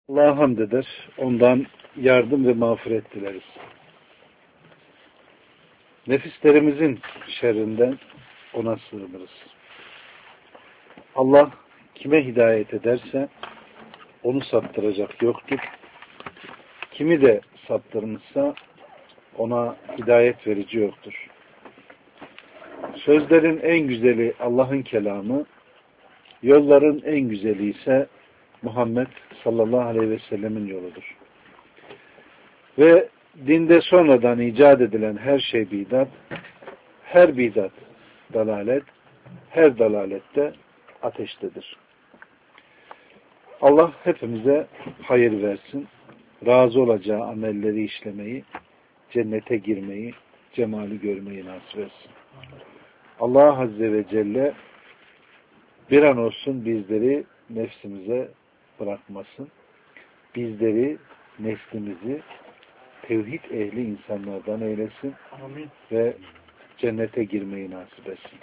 Allah'a hamd eder. Ondan yardım ve mağfiret dileriz. Nefislerimizin şerrinden ona sığınırız. Allah kime hidayet ederse onu saptıracak yoktur. Kimi de saptırmışsa ona hidayet verici yoktur. Sözlerin en güzeli Allah'ın kelamı, yolların en güzeli ise Muhammed sallallahu aleyhi ve sellemin yoludur. Ve dinde sonradan icat edilen her şey bidat, her bidat dalalet, her dalalette ateştedir. Allah hepimize hayır versin, razı olacağı amelleri işlemeyi, cennete girmeyi, cemali görmeyi nasip etsin. Allah Azze ve Celle bir an olsun bizleri nefsimize bırakmasın. Bizleri, neslimizi tevhid ehli insanlardan eylesin. Amin. Ve cennete girmeyi nasip etsin.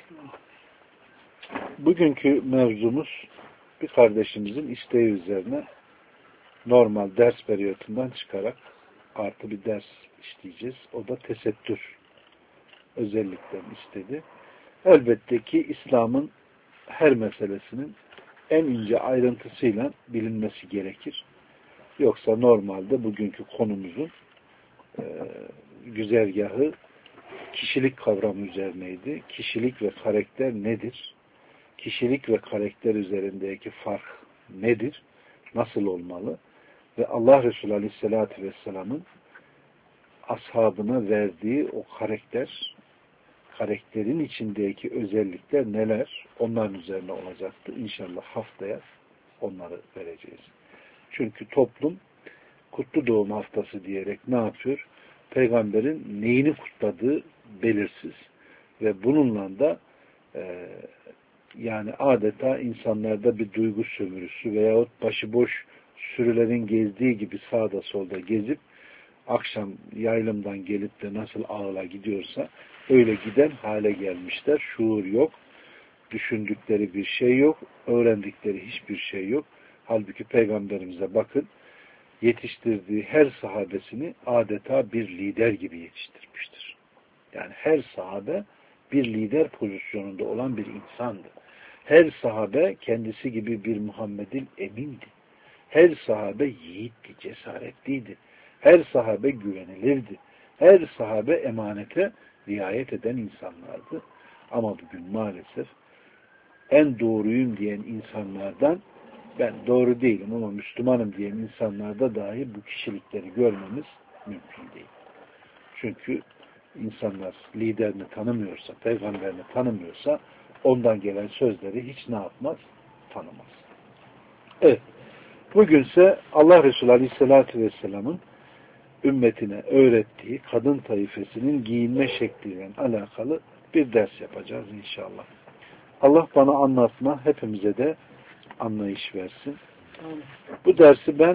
Bugünkü mevzumuz bir kardeşimizin isteği üzerine normal ders periyotundan çıkarak artı bir ders işleyeceğiz. O da tesettür özellikten istedi. Elbette ki İslam'ın her meselesinin en ince ayrıntısıyla bilinmesi gerekir. Yoksa normalde bugünkü konumuzun güzergahı kişilik kavramı üzerineydi. Kişilik ve karakter nedir? Kişilik ve karakter üzerindeki fark nedir? Nasıl olmalı? Ve Allah Resulü Aleyhisselatü Vesselam'ın ashabına verdiği o karakterin içindeki özellikler neler? Onların üzerine olacaktı. İnşallah haftaya onları vereceğiz. Çünkü toplum kutlu doğum haftası diyerek ne yapıyor? Peygamberin neyini kutladığı belirsiz. Ve bununla da yani adeta insanlarda bir duygu sömürüsü veyahut başıboş sürülerin gezdiği gibi sağda solda gezip akşam yaylımdan gelip de nasıl ağla gidiyorsa öyle giden hale gelmişler. Şuur yok. Düşündükleri bir şey yok. Öğrendikleri hiçbir şey yok. Halbuki Peygamberimize bakın, yetiştirdiği her sahabesini adeta bir lider gibi yetiştirmiştir. Yani her sahabe bir lider pozisyonunda olan bir insandı. Her sahabe kendisi gibi bir Muhammed'in emindi. Her sahabe yiğitti, cesaretliydi. Her sahabe güvenilirdi. Her sahabe emanete riayet eden insanlardı. Ama bugün maalesef en doğruyum diyen insanlardan ben doğru değilim ama Müslümanım diyen insanlarda dahi bu kişilikleri görmemiz mümkün değil. Çünkü insanlar liderini tanımıyorsa, peygamberini tanımıyorsa ondan gelen sözleri hiç ne yapmaz? Tanımaz. Evet. Bugünse Allah Resulü Aleyhisselatü Vesselam'ın ümmetine öğrettiği kadın taifesinin giyinme şekliyle alakalı bir ders yapacağız inşallah. Allah bana anlatma, hepimize de anlayış versin. Bu dersi ben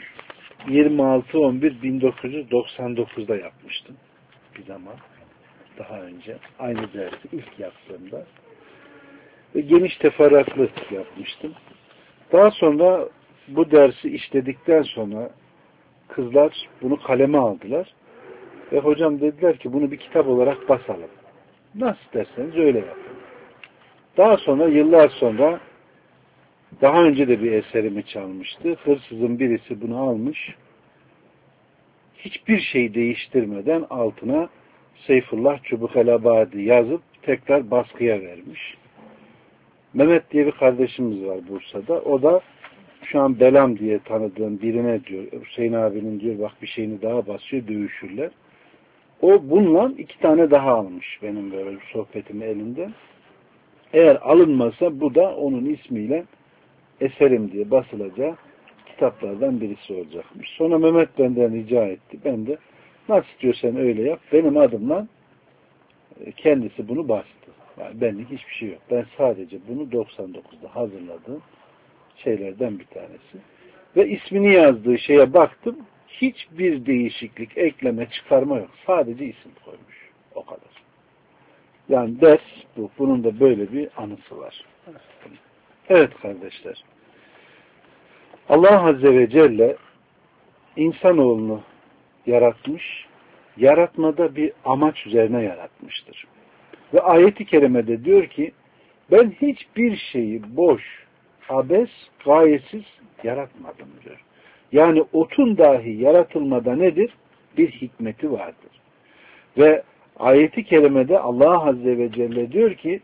26.11.1999'da yapmıştım. Bir zaman daha önce. Aynı dersi ilk yaptığımda. Ve geniş teferruatlı yapmıştım. Daha sonra bu dersi işledikten sonra kızlar bunu kaleme aldılar. Ve hocam dediler ki bunu bir kitap olarak basalım. Nasıl derseniz öyle yapın. Daha sonra yıllar sonra daha önce de bir eserimi çalmıştı. Hırsızın birisi bunu almış. Hiçbir şey değiştirmeden altına Seyfullah Çubukelabadi yazıp tekrar baskıya vermiş. Mehmet diye bir kardeşimiz var Bursa'da. O da şu an Belam diye tanıdığım birine diyor, Hüseyin abinin diyor bak bir şeyini daha basıyor, dövüşürler. O bununla 2 tane daha almış benim böyle bir sohbetimi elinden. Eğer alınmasa bu da onun ismiyle eserim diye basılacağı kitaplardan birisi olacakmış. Sonra Mehmet benden rica etti. Ben de nasıl istiyorsan öyle yap. Benim adımla kendisi bunu bastı. Yani benlik hiçbir şey yok. Ben sadece bunu 99'da hazırladığım şeylerden bir tanesi. Ve ismini yazdığı şeye baktım. Hiçbir değişiklik, ekleme, çıkarma yok. Sadece isim koymuş. O kadar. Yani ders bu. Bunun da böyle bir anısı var. Evet kardeşler. Allah Azze ve Celle insanoğlunu yaratmış, yaratmada bir amaç üzerine yaratmıştır. Ve ayet-i kerimede diyor ki, ben hiçbir şeyi boş, abes, gayetsiz yaratmadım diyor. Yani otun dahi yaratılmada nedir? Bir hikmeti vardır. Ve ayet-i kerimede Allah Azze ve Celle diyor ki,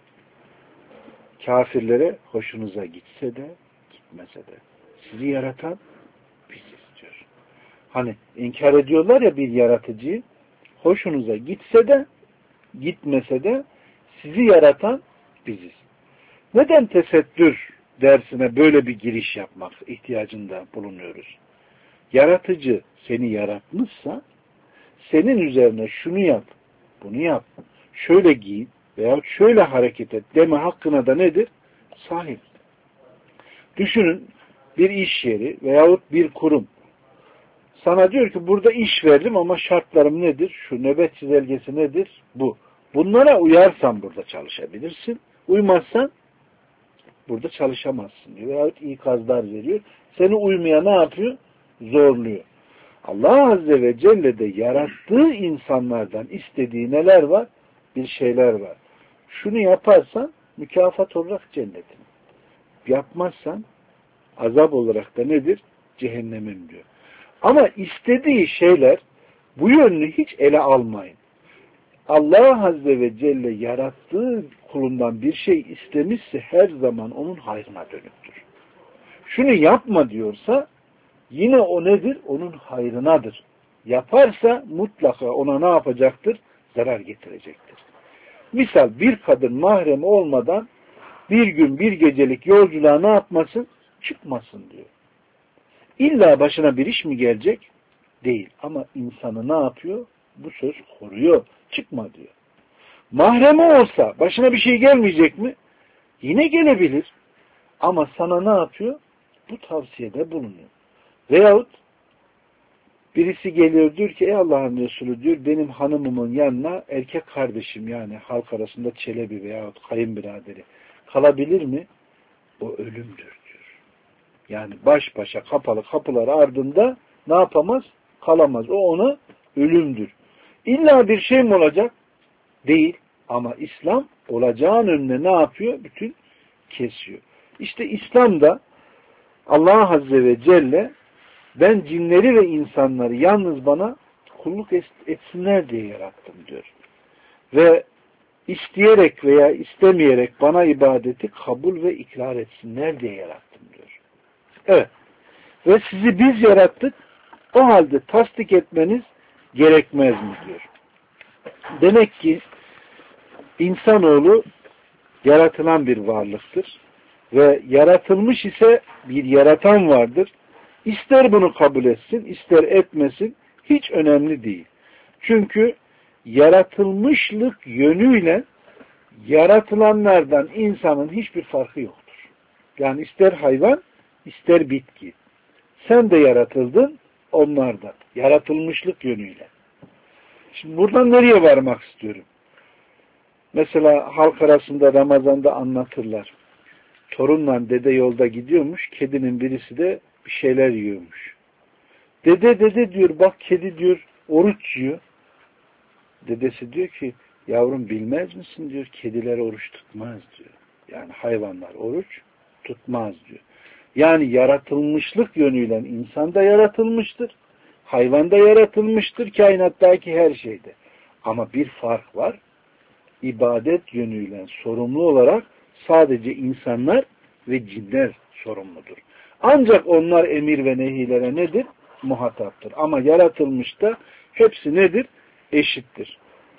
kafirlere hoşunuza gitse de, gitmese de, sizi yaratan biziz diyor. Hani inkar ediyorlar ya bir yaratıcıyı, hoşunuza gitse de, gitmese de, sizi yaratan biziz. Neden tesettür dersine böyle bir giriş yapmak ihtiyacında bulunuyoruz? Yaratıcı seni yaratmışsa, senin üzerine şunu yap, bunu yap, şöyle giyin veyahut şöyle hareket et deme hakkına da nedir? Sahip. Düşünün, bir iş yeri veyahut bir kurum sana diyor ki burada iş verdim ama şartlarım nedir? Şu nöbet çizelgesi nedir? Bu. Bunlara uyarsan burada çalışabilirsin. Uymazsan burada çalışamazsın diyor. Veyahut ikazlar veriyor. Seni uymaya ne yapıyor? Zorluyor. Allah Azze ve Celle de yarattığı insanlardan istediği neler var? Bir şeyler var. Şunu yaparsan mükafat olarak cennetin. Yapmazsan azap olarak da nedir? Cehennemim diyor. Ama istediği şeyler bu yönünü hiç ele almayın. Allah Azze ve Celle yarattığı kulundan bir şey istemişse her zaman onun hayrına dönüktür. Şunu yapma diyorsa yine o nedir? Onun hayrınadır. Yaparsa mutlaka ona ne yapacaktır? Zarar getirecektir. Misal bir kadın mahremi olmadan bir gün bir gecelik yolculuğa ne yapmasın? Çıkmasın diyor. İlla başına bir iş mi gelecek? Değil. Ama insanı ne yapıyor? Bu söz koruyor. Çıkma diyor. Mahremi olsa başına bir şey gelmeyecek mi? Yine gelebilir. Ama sana ne yapıyor? Bu tavsiyede bulunuyor. Veyahut birisi geliyor diyor ki ey Allah'ın Resulü diyor benim hanımımın yanına erkek kardeşim yani halk arasında çelebi veyahut kayınbiraderi kalabilir mi? O ölümdür diyor. Yani baş başa kapalı kapılar ardında ne yapamaz? Kalamaz. O ona ölümdür. İlla bir şey mi olacak? Değil. Ama İslam olacağın önüne ne yapıyor? Bütün kesiyor. İşte İslam'da Allah Azze ve Celle ben cinleri ve insanları yalnız bana kulluk etsinler diye yarattım diyor. Ve isteyerek veya istemeyerek bana ibadeti kabul ve ikrar etsinler diye yarattım diyor. Evet. Ve sizi biz yarattık. O halde tasdik etmeniz gerekmez mi diyor. Demek ki insanoğlu yaratılan bir varlıktır. Ve yaratılmış ise bir yaratan vardır. İster bunu kabul etsin, ister etmesin hiç önemli değil. Çünkü yaratılmışlık yönüyle yaratılanlardan insanın hiçbir farkı yoktur. Yani ister hayvan, ister bitki. Sen de yaratıldın, onlar da. Yaratılmışlık yönüyle. Şimdi buradan nereye varmak istiyorum? Mesela halk arasında Ramazan'da anlatırlar. Torunla dede yolda gidiyormuş, kedinin birisi de bir şeyler yiyormuş. Dede diyor, bak kedi diyor, oruç yiyor. Dedesi diyor ki, yavrum bilmez misin diyor, kediler oruç tutmaz diyor. Yani hayvanlar oruç tutmaz diyor. Yani yaratılmışlık yönüyle insan da yaratılmıştır, hayvan da yaratılmıştır, kainattaki her şeyde. Ama bir fark var, ibadet yönüyle sorumlu olarak sadece insanlar ve cinler sorumludur. Ancak onlar emir ve nehilere nedir? Muhataptır. Ama yaratılmışta hepsi nedir? Eşittir.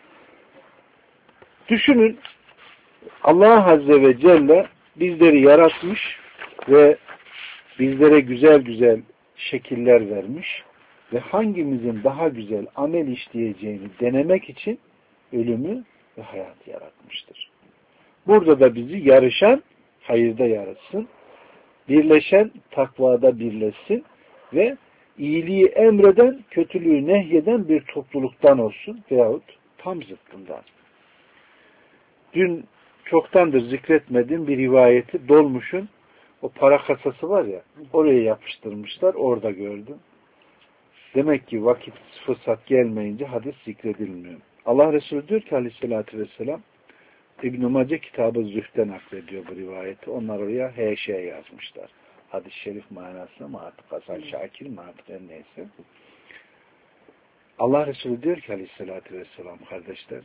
Düşünün, Allah Azze ve Celle bizleri yaratmış ve bizlere güzel güzel şekiller vermiş ve hangimizin daha güzel amel işleyeceğini denemek için ölümü ve hayatı yaratmıştır. Burada da bizi yarışan hayırda yarışsın, birleşen takvada birleşsin ve iyiliği emreden, kötülüğü nehyeden bir topluluktan olsun veyahut tam zıttından. Dün çoktandır zikretmediğim bir rivayeti Dolmuş'un O para kasası var ya, oraya yapıştırmışlar, orada gördüm. Demek ki vakit fırsat gelmeyince hadis zikredilmiyor. Allah Resulü diyor ki aleyhissalatü vesselam, İbn-i Mace kitabı Zühd'den naklediyor bu rivayeti. Onlar oraya H.Ş. yazmışlar. Hadis-i şerif manasına mı artık Hasan Şakir mi artık neyse. Allah Resulü diyor ki aleyhissalatü vesselam kardeşler,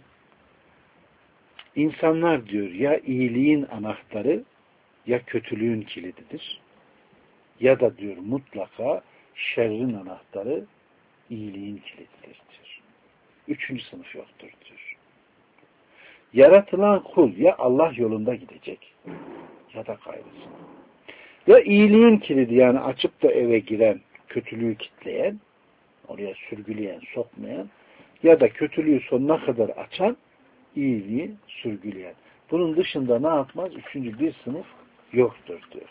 insanlar diyor ya iyiliğin anahtarı ya kötülüğün kilididir. Ya da diyor mutlaka şerrin anahtarı iyiliğin kilididir diyor. Üçüncü sınıf yoktur diyor. Yaratılan kul ya Allah yolunda gidecek ya da gayrısına. Ya iyiliğin kilidi yani açıp da eve giren, kötülüğü kitleyen, oraya sürgüleyen, sokmayan ya da kötülüğü sonuna kadar açan, iyiliği sürgüleyen. Bunun dışında ne yapmaz? Üçüncü bir sınıf yoktur diyor.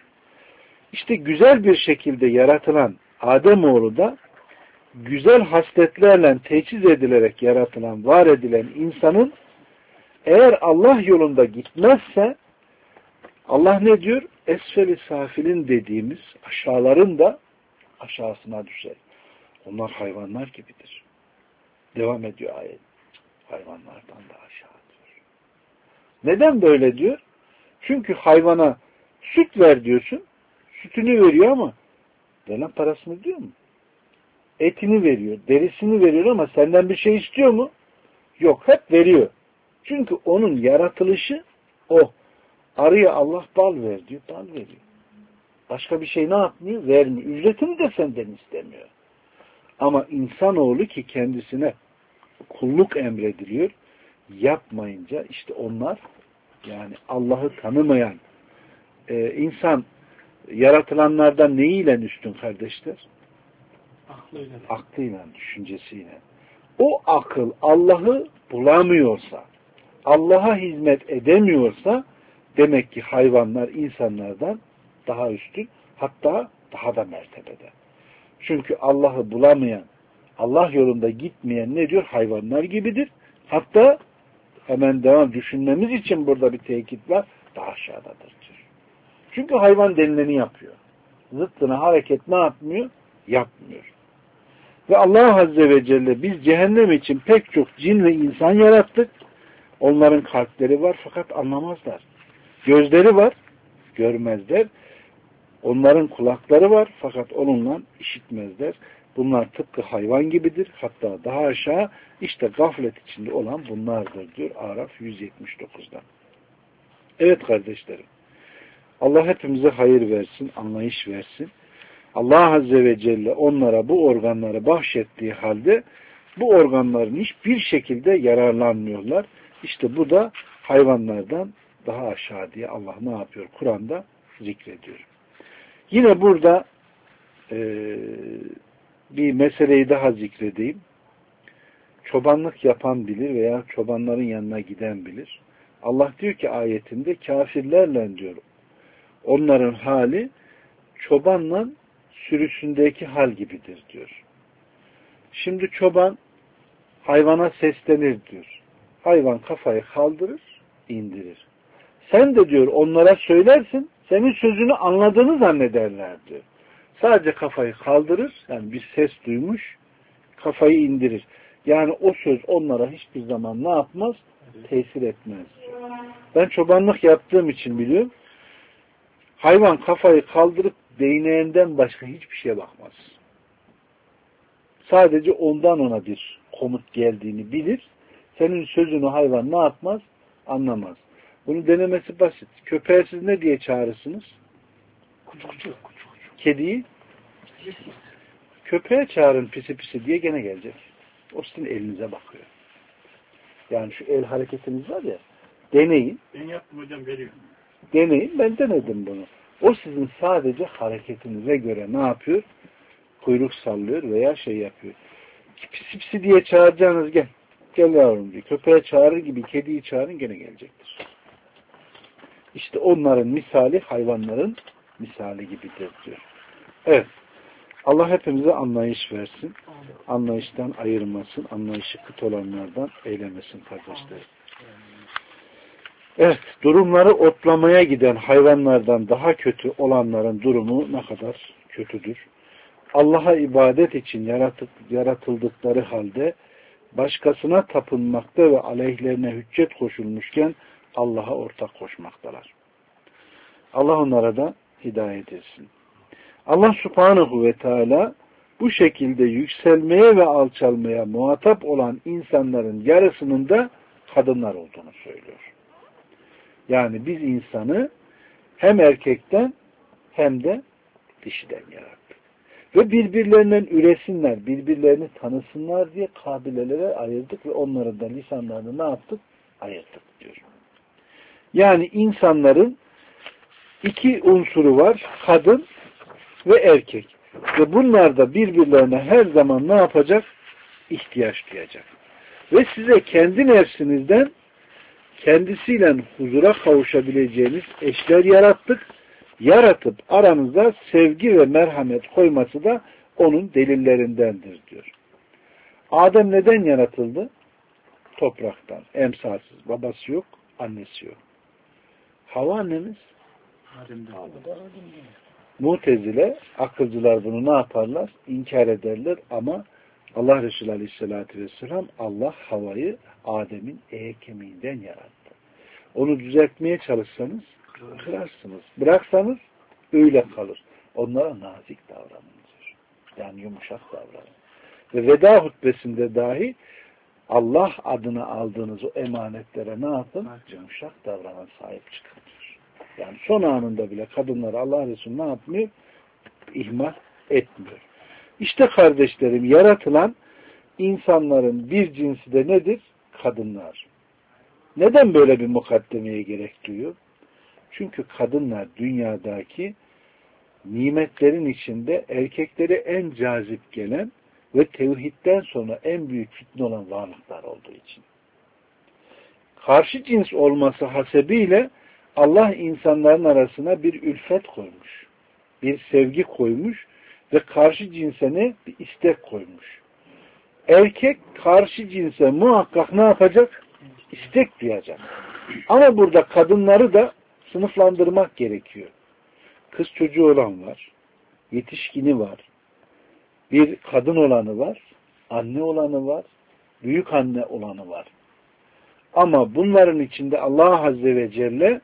İşte güzel bir şekilde yaratılan Ademoğlu da güzel hasletlerle teçhiz edilerek yaratılan, var edilen insanın eğer Allah yolunda gitmezse Allah ne diyor? Esfel-i safilin dediğimiz aşağıların da aşağısına düşer. Onlar hayvanlar gibidir. Devam ediyor ayet. Hayvanlardan da aşağı diyor. Neden böyle diyor? Çünkü hayvana süt ver diyorsun. Sütünü veriyor ama veren parasını diyor mu? Etini veriyor, derisini veriyor ama senden bir şey istiyor mu? Yok, hep veriyor. Çünkü onun yaratılışı o. Arıya Allah bal ver diyor, bal veriyor. Başka bir şey ne yapmıyor? Vermiyor. Ücretini de senden istemiyor. Ama insanoğlu ki kendisine kulluk emrediliyor, yapmayınca işte onlar yani Allah'ı tanımayan insan yaratılanlardan neyiyle üstün kardeşler? Aklıyla. Aklıyla, düşüncesiyle. O akıl Allah'ı bulamıyorsa, Allah'a hizmet edemiyorsa demek ki hayvanlar insanlardan daha üstün, hatta daha da mertebede. Çünkü Allah'ı bulamayan, Allah yolunda gitmeyen ne diyor? Hayvanlar gibidir. Hatta hemen devam düşünmemiz için burada bir tekit var. Daha aşağıdadır diyor. Çünkü hayvan denileni yapıyor. Zıttına hareket ne yapmıyor? Yapmıyor. Ve Allah Azze ve Celle biz cehennem için pek çok cin ve insan yarattık. Onların kalpleri var fakat anlamazlar. Gözleri var, görmezler. Onların kulakları var fakat onunla işitmezler. Bunlar tıpkı hayvan gibidir. Hatta daha aşağı işte gaflet içinde olan bunlardır diyor Araf 179'da. Evet kardeşlerim. Allah hepimize hayır versin, anlayış versin. Allah Azze ve Celle onlara bu organları bahşettiği halde bu organların hiçbir şekilde yararlanmıyorlar. İşte bu da hayvanlardan daha aşağı diye Allah ne yapıyor? Kur'an'da zikrediyor. Yine burada bir meseleyi daha zikredeyim. Çobanlık yapan bilir veya çobanların yanına giden bilir. Allah diyor ki ayetinde kafirlerle diyor onların hali çobanla sürüsündeki hal gibidir diyor. Şimdi çoban hayvana seslenir diyor. Hayvan kafayı kaldırır, indirir. Sen de diyor onlara söylersin, senin sözünü anladığını zannederler diyor. Sadece kafayı kaldırır, yani bir ses duymuş, kafayı indirir. Yani o söz onlara hiçbir zaman ne yapmaz? Tesir etmez diyor. Ben çobanlık yaptığım için biliyorum. Hayvan kafayı kaldırıp değneğinden başka hiçbir şeye bakmaz. Sadece ondan ona bir komut geldiğini bilir. Senin sözünü hayvan ne yapmaz? Anlamaz. Bunun denemesi basit. Köpeği siz ne diye çağırırsınız? Kucu kucu. Kediyi? Köpeğe çağırın pisi pisi diye gene gelecek. O sizin elinize bakıyor. Yani şu el hareketiniz var ya, deneyin. Ben yaptım hocam, veriyorum. Deneyin, ben denedim bunu. O sizin sadece hareketinize göre ne yapıyor? Kuyruk sallıyor veya şey yapıyor. Pisi pisi diye çağıracağınız gel. Gel yavrum diyor. Köpeğe çağırır gibi kediyi çağırın gene gelecektir. İşte onların misali hayvanların misali gibidir diyor. Evet. Allah hepimize anlayış versin. Anlayıştan ayırmasın. Anlayışı kıt olanlardan eylemesin kardeşler. Evet, durumları otlamaya giden hayvanlardan daha kötü olanların durumu ne kadar kötüdür. Allah'a ibadet için yaratıldıkları halde başkasına tapınmakta ve aleyhlerine hüccet koşulmuşken Allah'a ortak koşmaktalar. Allah onlara da hidayet etsin. Allah Subhanahu ve Teala bu şekilde yükselmeye ve alçalmaya muhatap olan insanların yarısının da kadınlar olduğunu söylüyor. Yani biz insanı hem erkekten hem de dişiden yarattık. Ve birbirlerinden üresinler, birbirlerini tanısınlar diye kabilelere ayırdık ve onların da lisanlarını ne yaptık? Ayırdık diyor. Yani insanların iki unsuru var, kadın ve erkek. Ve bunlar da birbirlerine her zaman ne yapacak? İhtiyaç duyacak. Ve size kendi nefsinizden kendisiyle huzura kavuşabileceğiniz eşler yarattık. Yaratıp aranızda sevgi ve merhamet koyması da onun delillerindendir diyor. Adem neden yaratıldı? Topraktan. Emsalsiz. Babası yok, annesi yok. Havva annemiz? Mutezile, akılcılar bunu ne yaparlar? İnkar ederler ama Allah Resulü Aleyhisselatü Vesselam Allah Havva'yı Adem'in kemiğinden yarattı. Onu düzeltmeye çalışsanız kırarsınız. Bıraksanız öyle kalır. Onlara nazik davranın diyor. Yani yumuşak davranın. Ve veda hutbesinde dahi Allah adına aldığınız o emanetlere ne yapın? Yumuşak davranan sahip çıkın diyor. Yani son anında bile kadınları Allah Resulü ne yapmıyor? İhmal etmiyor. İşte kardeşlerim, yaratılan insanların bir cinsi de nedir? Kadınlar. Neden böyle bir mukaddemeye gerek duyuyor? Çünkü kadınlar dünyadaki nimetlerin içinde erkekleri en cazip gelen ve tevhidden sonra en büyük fitne olan varlıklar olduğu için. Karşı cins olması hasebiyle Allah insanların arasına bir ülfet koymuş. Bir sevgi koymuş ve karşı cinse ne? Bir istek koymuş. Erkek karşı cinse muhakkak ne yapacak? İstek duyacak. Ama burada kadınları da sınıflandırmak gerekiyor. Kız çocuğu olan var, yetişkini var, bir kadın olanı var, anne olanı var, büyük anne olanı var. Ama bunların içinde Allah Azze ve Celle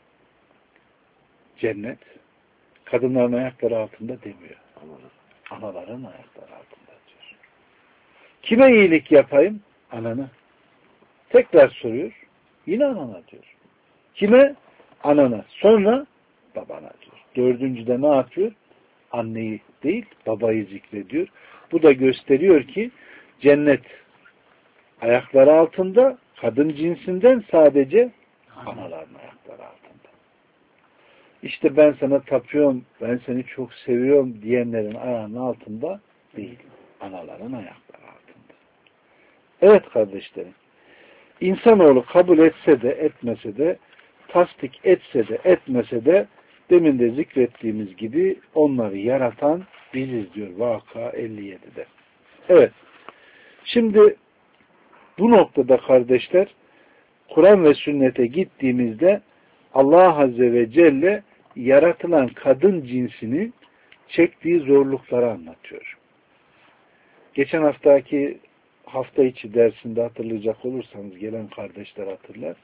cennet kadınların ayakları altında demiyor. Anaların ayakları altında diyor. Kime iyilik yapayım? Anana. Tekrar soruyor. Yine anana diyor. Kime? Anana. Sonra babana diyor. Dördüncüde ne yapıyor? Anneyi değil, babayı zikrediyor. Bu da gösteriyor ki cennet ayakları altında, kadın cinsinden sadece anaların ayakları altında. İşte ben sana tapıyorum, ben seni çok seviyorum diyenlerin ayağının altında değil, anaların ayakları altında. Evet kardeşlerim, İnsanoğlu kabul etse de etmese de, tasdik etse de etmese de, demin de zikrettiğimiz gibi onları yaratan biziz diyor Vaka 57'de. Evet. Şimdi bu noktada kardeşler, Kur'an ve sünnete gittiğimizde Allah Azze ve Celle yaratılan kadın cinsini çektiği zorlukları anlatıyor. Geçen hafta içi dersinde hatırlayacak olursanız, gelen kardeşler hatırlar.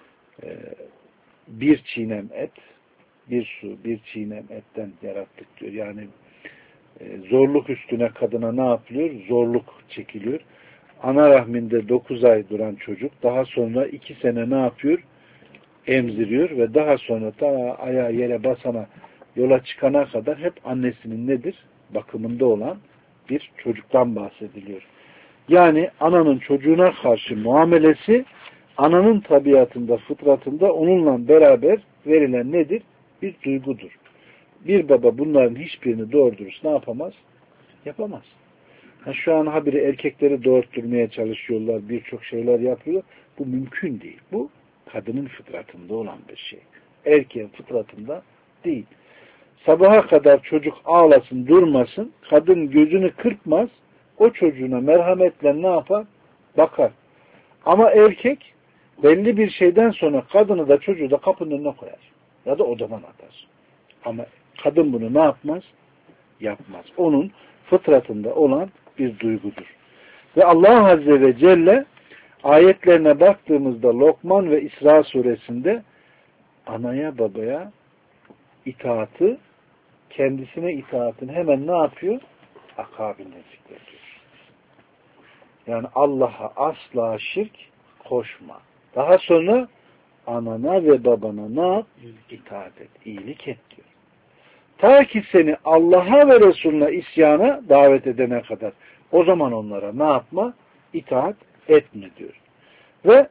Bir çiğnem et, bir su, bir çiğnem etten yarattık diyor. Yani zorluk üstüne kadına ne yapılıyor? Zorluk çekiliyor. Ana rahminde 9 ay duran çocuk daha sonra 2 sene ne yapıyor? Emziriyor ve daha sonra ta ayağı yere basana, yola çıkana kadar hep annesinin nedir? Bakımında olan bir çocuktan bahsediliyor. Yani ananın çocuğuna karşı muamelesi ananın tabiatında, fıtratında onunla beraber verilen nedir? Bir duygudur. Bir baba bunların hiçbirini doğru dürüst ne yapamaz? Yapamaz. Şu an habire erkekleri doğurtturmaya çalışıyorlar, birçok şeyler yapıyor. Bu mümkün değil. Bu kadının fıtratında olan bir şey. Erkeğin fıtratında değil. Sabaha kadar çocuk ağlasın, durmasın, kadın gözünü kırpmaz, o çocuğuna merhametle ne yapar? Bakar. Ama erkek belli bir şeyden sonra kadını da çocuğu da kapının önüne koyar. Ya da odadan atar. Ama kadın bunu ne yapmaz? Yapmaz. Onun fıtratında olan bir duygudur. Ve Allah Azze ve Celle ayetlerine baktığımızda Lokman ve İsra suresinde anaya babaya itaatı, kendisine itaatın hemen ne yapıyor? Akabinde zikrediyor. Yani Allah'a asla şirk koşma. Daha sonra anana ve babana ne yap? İtaat et, iyilik et diyor. Ta ki seni Allah'a ve Resulüne isyana davet edene kadar. O zaman onlara ne yapma? İtaat etme diyor. Ve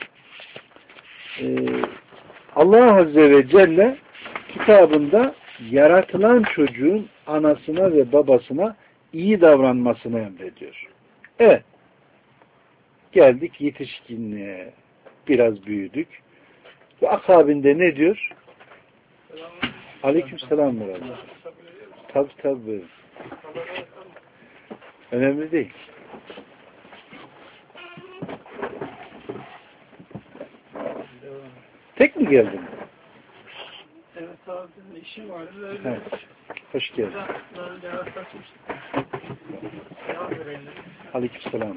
Allah Azze ve Celle kitabında yaratılan çocuğun anasına ve babasına iyi davranmasını emrediyor. Evet. Geldik yetişkinliğe. Biraz büyüdük. Ve akabinde ne diyor? Aleykümselam. Tabii. Önemli değil. Tek mi geldin? Evet abi, işim vardı. Öyle. Evet. Hoş geldin. Aleykümselam.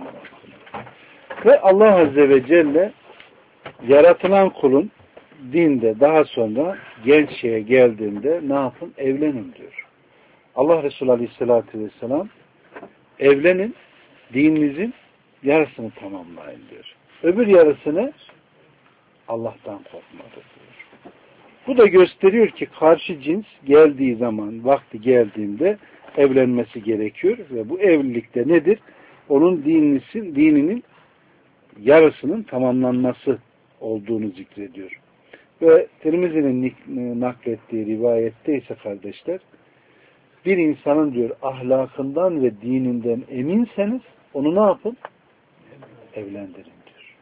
Ve Allah Azze ve Celle yaratılan kulun dinde daha sonra genç şeye geldiğinde ne yapın? Evlenin diyor. Allah Resulü Aleyhisselatü Vesselam evlenin, dininizin yarısını tamamlayın diyor. Öbür yarısını Allah'tan korkmadır diyor. Bu da gösteriyor ki karşı cins geldiği zaman, vakti geldiğinde evlenmesi gerekiyor ve bu evlilikte nedir? Onun dininin yarısının tamamlanması olduğunu zikrediyor. Ve Tirmizi'nin naklettiği rivayette ise kardeşler, bir insanın diyor ahlakından ve dininden eminseniz onu ne yapın? Evlendirin diyor.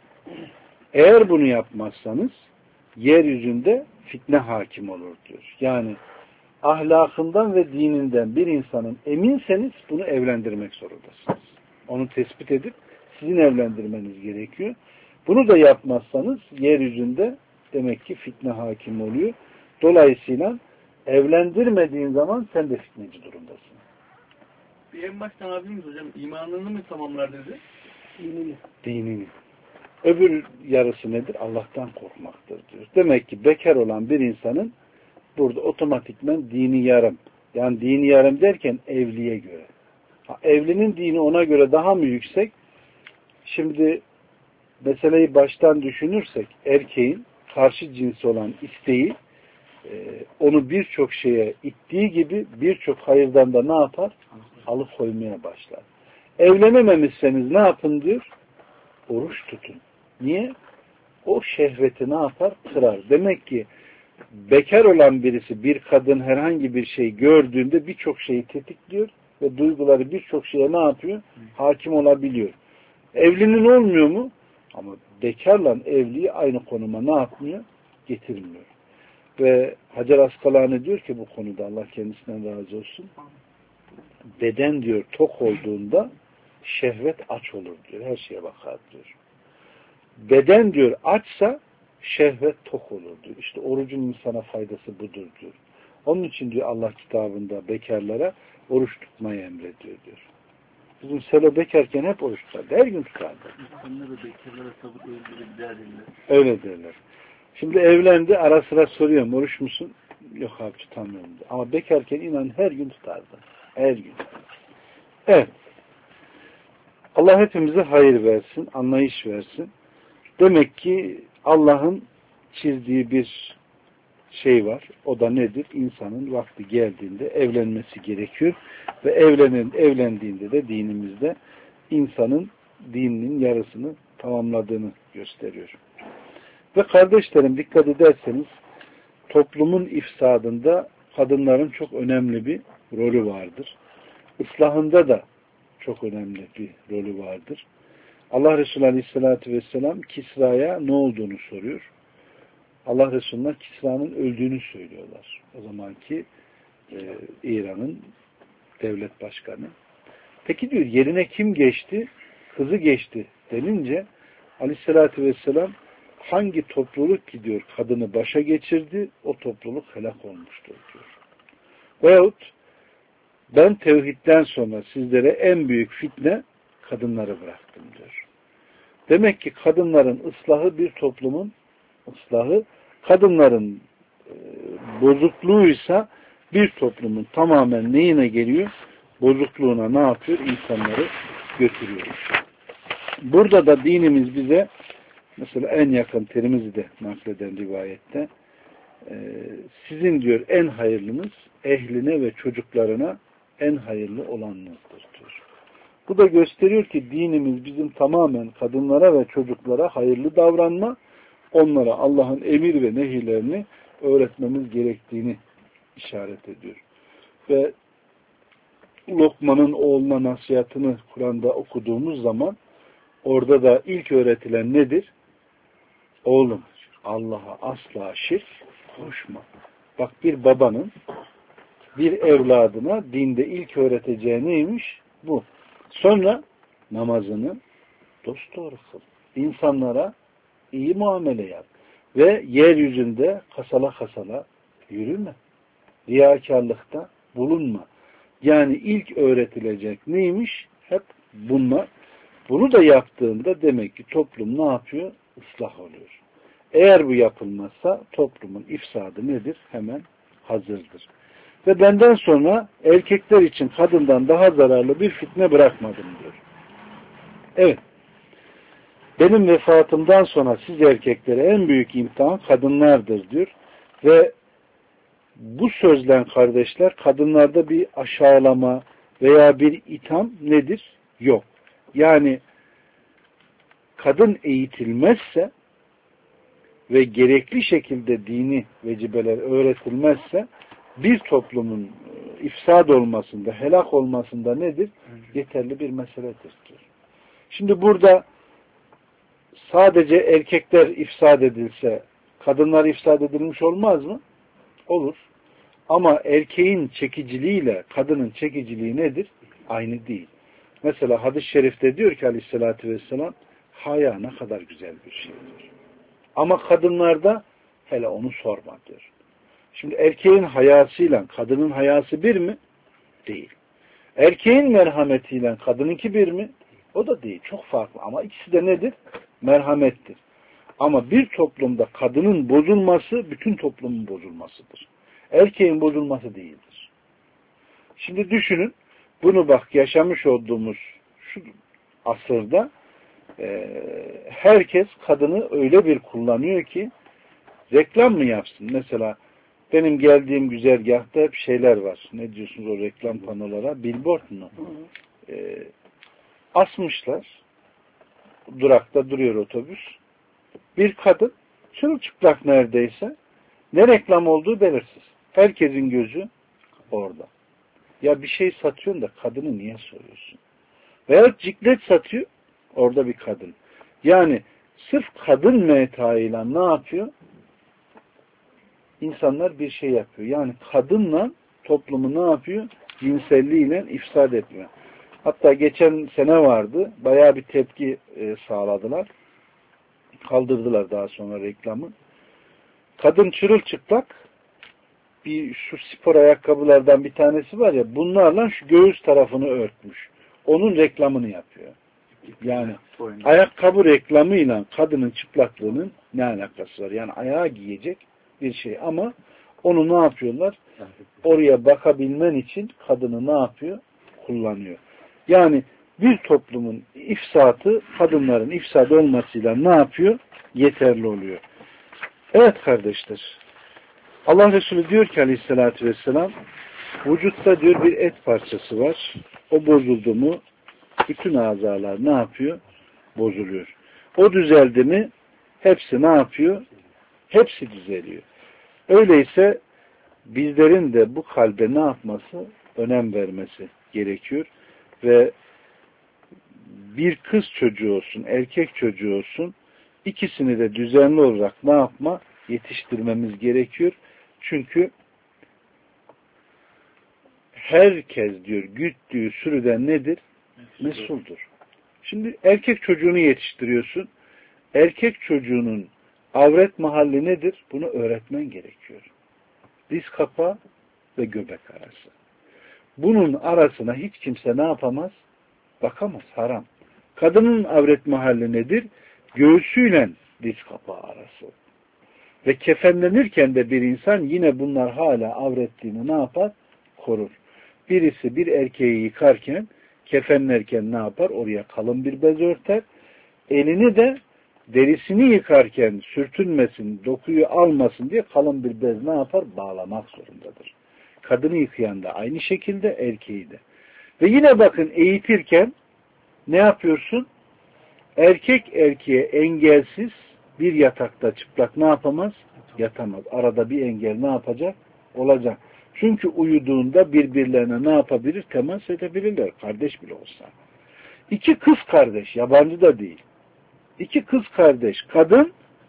Eğer bunu yapmazsanız yeryüzünde fitne hakim olur diyor. Yani ahlakından ve dininden bir insanın eminseniz bunu evlendirmek zorundasınız. Onu tespit edip sizin evlendirmeniz gerekiyor. Bunu da yapmazsanız yeryüzünde demek ki fitne hakim oluyor. Dolayısıyla evlendirmediğin zaman sen de fitneci durumdasın. Bir en baştan abimiz hocam imanını mı tamamlar dedi? Dinini. Öbür yarısı nedir? Allah'tan korkmaktır diyor. Demek ki bekar olan bir insanın burada otomatikman dini yarım. Yani dini yarım derken evliye göre. Evlinin dini ona göre daha mı yüksek? Şimdi meseleyi baştan düşünürsek erkeğin karşı cinsi olan isteği onu birçok şeye ittiği gibi birçok hayırdan da ne yapar? Alıkoymaya başlar. Evlenememişseniz ne yapın diyor? Oruç tutun. Niye? O şehveti ne yapar? Kırar. Demek ki bekar olan birisi bir kadın herhangi bir şey gördüğünde birçok şeyi tetikliyor ve duyguları birçok şeye ne yapıyor? Hakim olabiliyor. Evlinin olmuyor mu? Ama bekarla evliliği aynı konuma ne yapmıyor? Getirmiyor. Ve Hacer Askalani diyor ki bu konuda Allah kendisinden razı olsun. Beden diyor tok olduğunda şehvet aç olur diyor. Her şeye bakar diyor. Beden diyor açsa şehvet tok olur diyor. İşte orucun insana faydası budur diyor. Onun için diyor Allah kitabında bekarlara oruç tutmayı emrediyor diyor. Bizim Selo bekarken hep oruç tutardı. Her gün tutardı. İnsanlar da bekarlara sabır öldürür derler. Öyle derler. Şimdi evlendi ara sıra soruyorum oruç musun? Yok abi tutamıyorum diyor. Ama bekarken inan her gün tutardı. Her gün. Evet. Allah hepimize hayır versin, anlayış versin. Demek ki Allah'ın çizdiği bir şey var. O da nedir? İnsanın vakti geldiğinde evlenmesi gerekiyor. Ve evlendiğinde de dinimizde insanın dininin yarısını tamamladığını gösteriyor. Ve kardeşlerim dikkat ederseniz toplumun ifsadında kadınların çok önemli bir rolü vardır. İslahında da çok önemli bir rolü vardır. Allah Resulü Aleyhisselatü Vesselam Kisra'ya ne olduğunu soruyor. Allah Resulü'ne Kisra'nın öldüğünü söylüyorlar. O zamanki İran'ın devlet başkanı. Peki diyor yerine kim geçti? Kızı geçti denince Aleyhissalatü vesselam hangi topluluk gidiyor kadını başa geçirdi, o topluluk helak olmuştur diyor. Veyahut ben tevhidden sonra sizlere en büyük fitne kadınları bıraktım diyor. Demek ki kadınların ıslahı bir toplumun ıslahı, kadınların bozukluğuysa bir toplumun tamamen neyine geliyor? Bozukluğuna ne yapıyor? İnsanları götürüyor. Burada da dinimiz bize mesela en yakın terimizi de nakleden rivayette sizin diyor en hayırlınız ehline ve çocuklarına en hayırlı olanınızdır diyor. Bu da gösteriyor ki dinimiz bizim tamamen kadınlara ve çocuklara hayırlı davranma, onlara Allah'ın emir ve nehirlerini öğretmemiz gerektiğini işaret ediyor. Ve Lokman'ın oğluna nasihatını Kur'an'da okuduğumuz zaman orada da ilk öğretilen nedir? Oğlum Allah'a asla şirk koşma. Bak bir babanın bir evladına dinde ilk öğreteceği neymiş? Bu. Sonra namazını dosdoğru kıl. İnsanlara iyi muamele yap. Ve yeryüzünde kasala kasala yürüme. Riyakarlıkta bulunma. Yani ilk öğretilecek neymiş? Hep bunlar. Bunu da yaptığında demek ki toplum ne yapıyor? Islah oluyor. Eğer bu yapılmazsa toplumun ifsadı nedir? Hemen hazırdır. Ve benden sonra erkekler için kadından daha zararlı bir fitne bırakmadım diyor. Evet. Benim vefatımdan sonra siz erkeklere en büyük imtihan kadınlardır diyor. Ve bu sözlen kardeşler kadınlarda bir aşağılama veya bir itham nedir? Yok. Yani kadın eğitilmezse ve gerekli şekilde dini vecibeler öğretilmezse bir toplumun ifsad olmasında, helak olmasında nedir? Yeterli bir meseledir diyor. Şimdi burada sadece erkekler ifsad edilse kadınlar ifsad edilmiş olmaz mı? Olur. Ama erkeğin çekiciliğiyle kadının çekiciliği nedir? Aynı değil. Mesela hadis-i şerifte diyor ki aleyhissalatü vesselam haya ne kadar güzel bir şeydir. Ama kadınlarda hele onu sorma diyor. Şimdi erkeğin hayasıyla kadının hayası bir mi? Değil. Erkeğin merhametiyle kadınınki bir mi? O da değil. Çok farklı. Ama ikisi de nedir? Merhamettir. Ama bir toplumda kadının bozulması bütün toplumun bozulmasıdır. Erkeğin bozulması değildir. Şimdi düşünün. Bunu bak yaşamış olduğumuz şu asırda herkes kadını öyle bir kullanıyor ki reklam mı yapsın? Mesela benim geldiğim güzergahta hep şeyler var. Ne diyorsunuz o reklam panolara? Billboard mu? Asmışlar. Durakta duruyor otobüs. Bir kadın çırılçıplak neredeyse. Ne reklam olduğu belirsiz. Herkesin gözü orada. Ya bir şey satıyorsun da kadını niye soruyorsun? Veya ciklet satıyor. Orada bir kadın. Yani sırf kadın metayla ne yapıyor? İnsanlar bir şey yapıyor. Yani kadınla toplumu ne yapıyor? Cinselliğiyle ifsad etmiyor. Hatta geçen sene vardı. Bayağı bir tepki sağladılar. Kaldırdılar daha sonra reklamı. Kadın çırılçıplak bir şu spor ayakkabılardan bir tanesi var ya bunlarla şu göğüs tarafını örtmüş. Onun reklamını yapıyor. Yani ayakkabı reklamıyla kadının çıplaklığının ne alakası var? Yani ayağa giyecek bir şey ama onu ne yapıyorlar? Oraya bakabilmen için kadını ne yapıyor? Kullanıyor. Yani bir toplumun ifsatı kadınların ifsad olmasıyla ne yapıyor? Yeterli oluyor. Evet kardeşler. Allah Resulü diyor ki aleyhissalatü vesselam vücutta diyor bir et parçası var. O bozuldu mu bütün azalar ne yapıyor? Bozuluyor. O düzeldi mi hepsi ne yapıyor? Hepsi düzeliyor. Öyleyse bizlerin de bu kalbe ne yapması? Önem vermesi gerekiyor. Ve bir kız çocuğu olsun, erkek çocuğu olsun ikisini de düzenli olarak ne yapma? Yetiştirmemiz gerekiyor. Çünkü herkes diyor güttüğü sürüden nedir? Mesuldur. Şimdi erkek çocuğunu yetiştiriyorsun. erkek çocuğunun avret mahalli nedir? Bunu öğretmen gerekiyor. Diz kapağı ve göbek arası. Bunun arasına hiç kimse ne yapamaz? Bakamaz, haram. Kadının avret mahalli nedir? Göğsüyle diz kapağı arası. Ve kefenlenirken de bir insan yine bunlar hala avretliğini ne yapar? Korur. Birisi bir erkeği yıkarken, kefenlerken ne yapar? Oraya kalın bir bez örter. Elini de derisini yıkarken sürtünmesin, dokuyu almasın diye kalın bir bez ne yapar? Bağlamak zorundadır. Kadını yıkayan da aynı şekilde, erkeği de. Ve yine bakın eğitirken ne yapıyorsun? Erkek erkeğe engelsiz bir yatakta çıplak ne yapamaz? Yatamaz. Arada bir engel ne yapacak? Olacak. Çünkü uyuduğunda birbirlerine ne yapabilir? Temas edebilirler. Kardeş bile olsa. İki kız kardeş, yabancı da değil. İki kız kardeş, kadın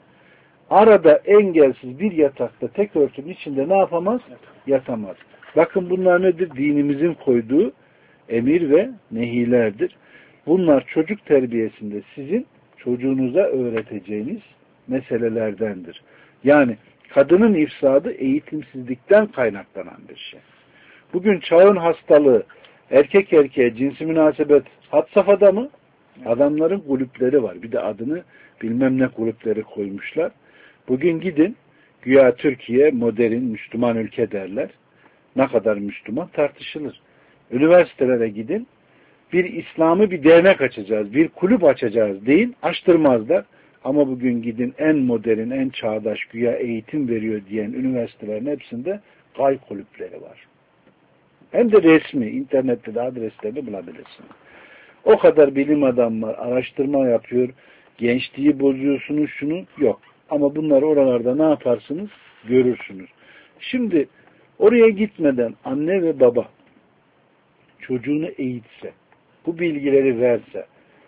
arada engelsiz bir yatakta tek örtünün içinde ne yapamaz? Yatamaz. Bakın bunlar nedir? Dinimizin koyduğu emir ve nehilerdir. Bunlar çocuk terbiyesinde sizin çocuğunuza öğreteceğiniz meselelerdendir. Yani kadının ifsadı eğitimsizlikten kaynaklanan bir şey. Bugün çağın hastalığı erkek erkeğe cinsi münasebet had safhada mı? Adamların kulüpleri var. Bir de adını bilmem ne kulüpleri koymuşlar. Bugün gidin güya Türkiye modern Müslüman ülke derler. Ne kadar Müslüman tartışılır. Üniversitelere gidin. Bir İslam'ı bir dernek açacağız, bir kulüp açacağız deyin, açtırmazlar. Ama bugün gidin en modern, en çağdaş güya eğitim veriyor diyen üniversitelerin hepsinde gay kulüpleri var. Hem de resmi, internette de adreslerini bulabilirsiniz. O kadar bilim adamı araştırma yapıyor, gençliği bozuyorsunuz şunu, yok. Ama bunları oralarda ne yaparsınız? Görürsünüz. Şimdi oraya gitmeden anne ve baba çocuğunu eğitse, bu bilgileri verse,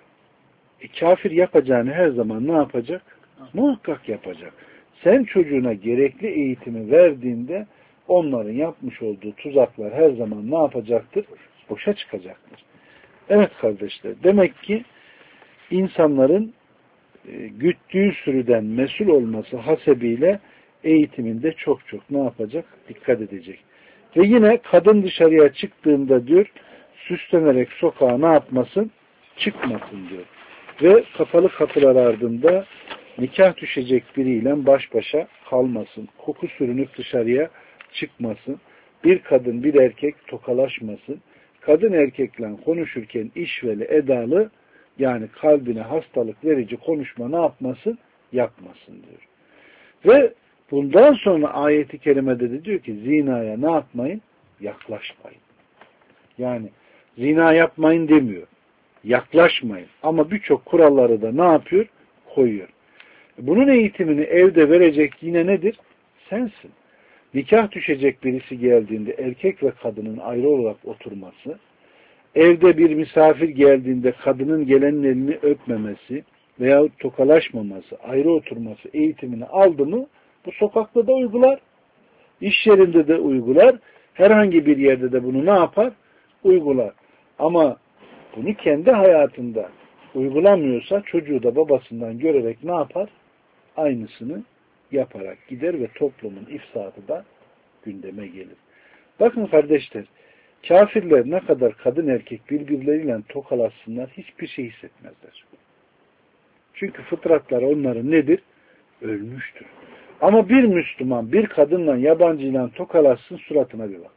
kafir yapacağını her zaman ne yapacak? Muhakkak yapacak. Sen çocuğuna gerekli eğitimi verdiğinde onların yapmış olduğu tuzaklar her zaman ne yapacaktır? Boşa çıkacaktır. Evet kardeşler, demek ki insanların güttüğü sürüden mesul olması hasebiyle eğitiminde çok çok ne yapacak? Dikkat edecek. Ve yine kadın dışarıya çıktığında diyor, süslenerek sokağa ne yapmasın? Çıkmasın diyor. Ve kapalı kapılar ardında nikah düşecek biriyle baş başa kalmasın. Koku sürünüp dışarıya çıkmasın. Bir kadın bir erkek tokalaşmasın. Kadın erkekle konuşurken işveli, edalı yani kalbine hastalık verici konuşma ne yapmasın? Yapmasın diyor. Ve bundan sonra ayeti kerimede de diyor ki zinaya ne yapmayın? Yaklaşmayın. Yani zina yapmayın demiyor. Yaklaşmayın. Ama birçok kuralları da ne yapıyor? Koyuyor. Bunun eğitimini evde verecek yine nedir? Sensin. Nikah düşecek birisi geldiğinde erkek ve kadının ayrı olarak oturması, evde bir misafir geldiğinde kadının gelenin elini öpmemesi veyahut tokalaşmaması, ayrı oturması eğitimini aldı mı bu sokakta da uygular, iş yerinde de uygular, herhangi bir yerde de bunu ne yapar? Uygular. Ama bunu kendi hayatında uygulamıyorsa çocuğu da babasından görerek ne yapar? Aynısını yaparak gider ve toplumun ifsadı da gündeme gelir. Bakın kardeşler, kafirler ne kadar kadın erkek birbirleriyle tokalaşsınlar hiçbir şey hissetmezler. Çünkü fıtratları onların nedir? Ölmüştür. Ama bir Müslüman bir kadınla yabancıyla tokalaşsın suratına bir bakın.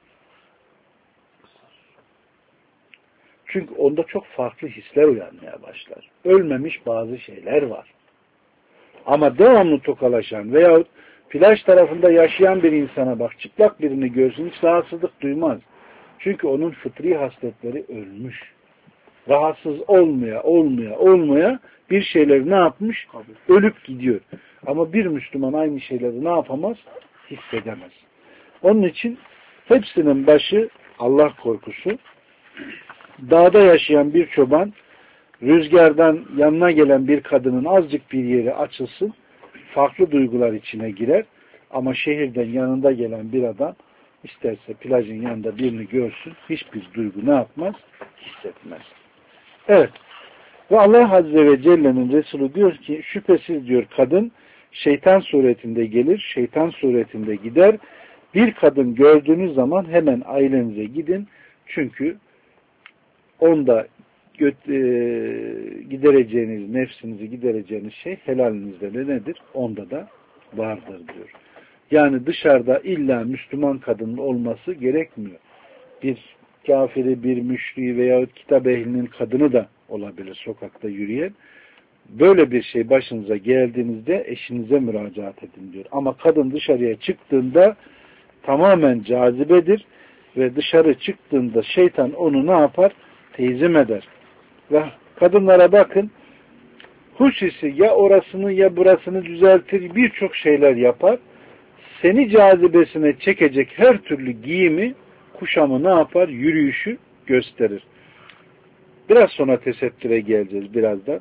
Çünkü onda çok farklı hisler uyanmaya başlar. Ölmemiş bazı şeyler var. Ama devamlı tokalaşan veyahut plaj tarafında yaşayan bir insana bak, çıplak birini görsün hiç rahatsızlık duymaz. Çünkü onun fıtri hasletleri ölmüş. Rahatsız olmaya bir şeyleri ne yapmış? Ölüp gidiyor. Ama bir Müslüman aynı şeyleri ne yapamaz? Hissedemez. Onun için hepsinin başı Allah korkusu. Dağda yaşayan bir çoban rüzgardan yanına gelen bir kadının azıcık bir yeri açılsın, farklı duygular içine girer. Ama şehirden yanında gelen bir adam isterse plajın yanında birini görsün, hiçbir duygu ne yapmaz? Hissetmez. Evet. Ve Allah Azze ve Celle'nin Resulü diyor ki şüphesiz diyor kadın şeytan suretinde gelir, şeytan suretinde gider. Bir kadın gördüğünüz zaman hemen ailenize gidin. Çünkü onda gidereceğiniz, nefsinizi gidereceğiniz şey helalinizde de nedir? Onda da vardır diyor. Yani dışarıda illa Müslüman kadının olması gerekmiyor. Bir kafiri, bir müşriği veyahut kitap ehlinin kadını da olabilir sokakta yürüyen. Böyle bir şey başınıza geldiğinizde eşinize müracaat edin diyor. Ama kadın dışarıya çıktığında tamamen cazibedir ve dışarı çıktığında şeytan onu ne yapar? Teyzim eder. Ve kadınlara bakın, huşisi ya orasını ya burasını düzeltir, birçok şeyler yapar. Seni cazibesine çekecek her türlü giyimi, kuşamı ne yapar? Yürüyüşü gösterir. Biraz sonra tesettüre geleceğiz birazdan.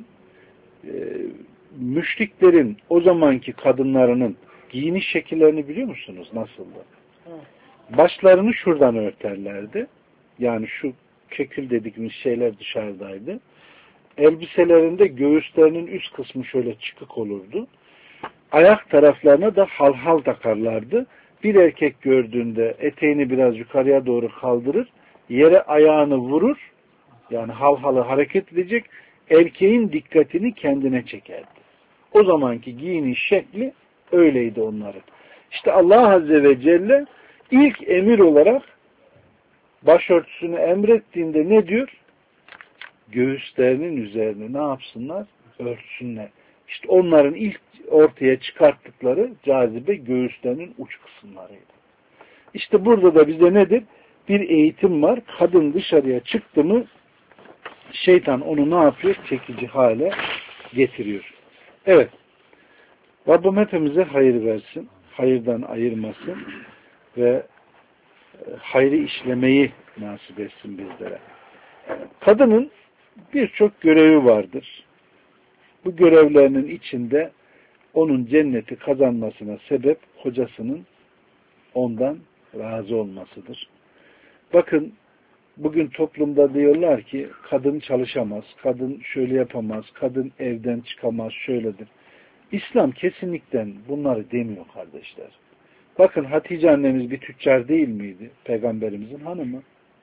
Müşriklerin o zamanki kadınlarının giyiniş şekillerini biliyor musunuz? Nasıldı? Başlarını şuradan örterlerdi. Yani şu kekül dediğimiz şeyler dışarıdaydı. Elbiselerinde göğüslerinin üst kısmı şöyle çıkık olurdu. Ayak taraflarına da halhal takarlardı. Bir erkek gördüğünde eteğini biraz yukarıya doğru kaldırır, yere ayağını vurur, yani halhalı hareket edecek, erkeğin dikkatini kendine çekerdi. O zamanki giyiniş şekli öyleydi onların. İşte Allah Azze ve Celle ilk emir olarak başörtüsünü emrettiğinde ne diyor? Göğüslerinin üzerine ne yapsınlar? Örtsünler. İşte onların ilk ortaya çıkarttıkları cazibe göğüslerinin uç kısımlarıydı. İşte burada da bize nedir? Bir eğitim var. Kadın dışarıya çıktı mı şeytan onu ne yapıyor? Çekici hale getiriyor. Evet. Rabbim hepimize hayır versin. Hayırdan ayırmasın. Ve hayrı işlemeyi nasip etsin bizlere. Kadının birçok görevi vardır. Bu görevlerinin içinde onun cenneti kazanmasına sebep kocasının ondan razı olmasıdır. Bakın bugün toplumda diyorlar ki kadın çalışamaz, kadın şöyle yapamaz, kadın evden çıkamaz, şöyledir. İslam kesinlikle bunları demiyor kardeşler. Bakın Hatice annemiz bir tüccar değil miydi? Peygamberimizin hanımı.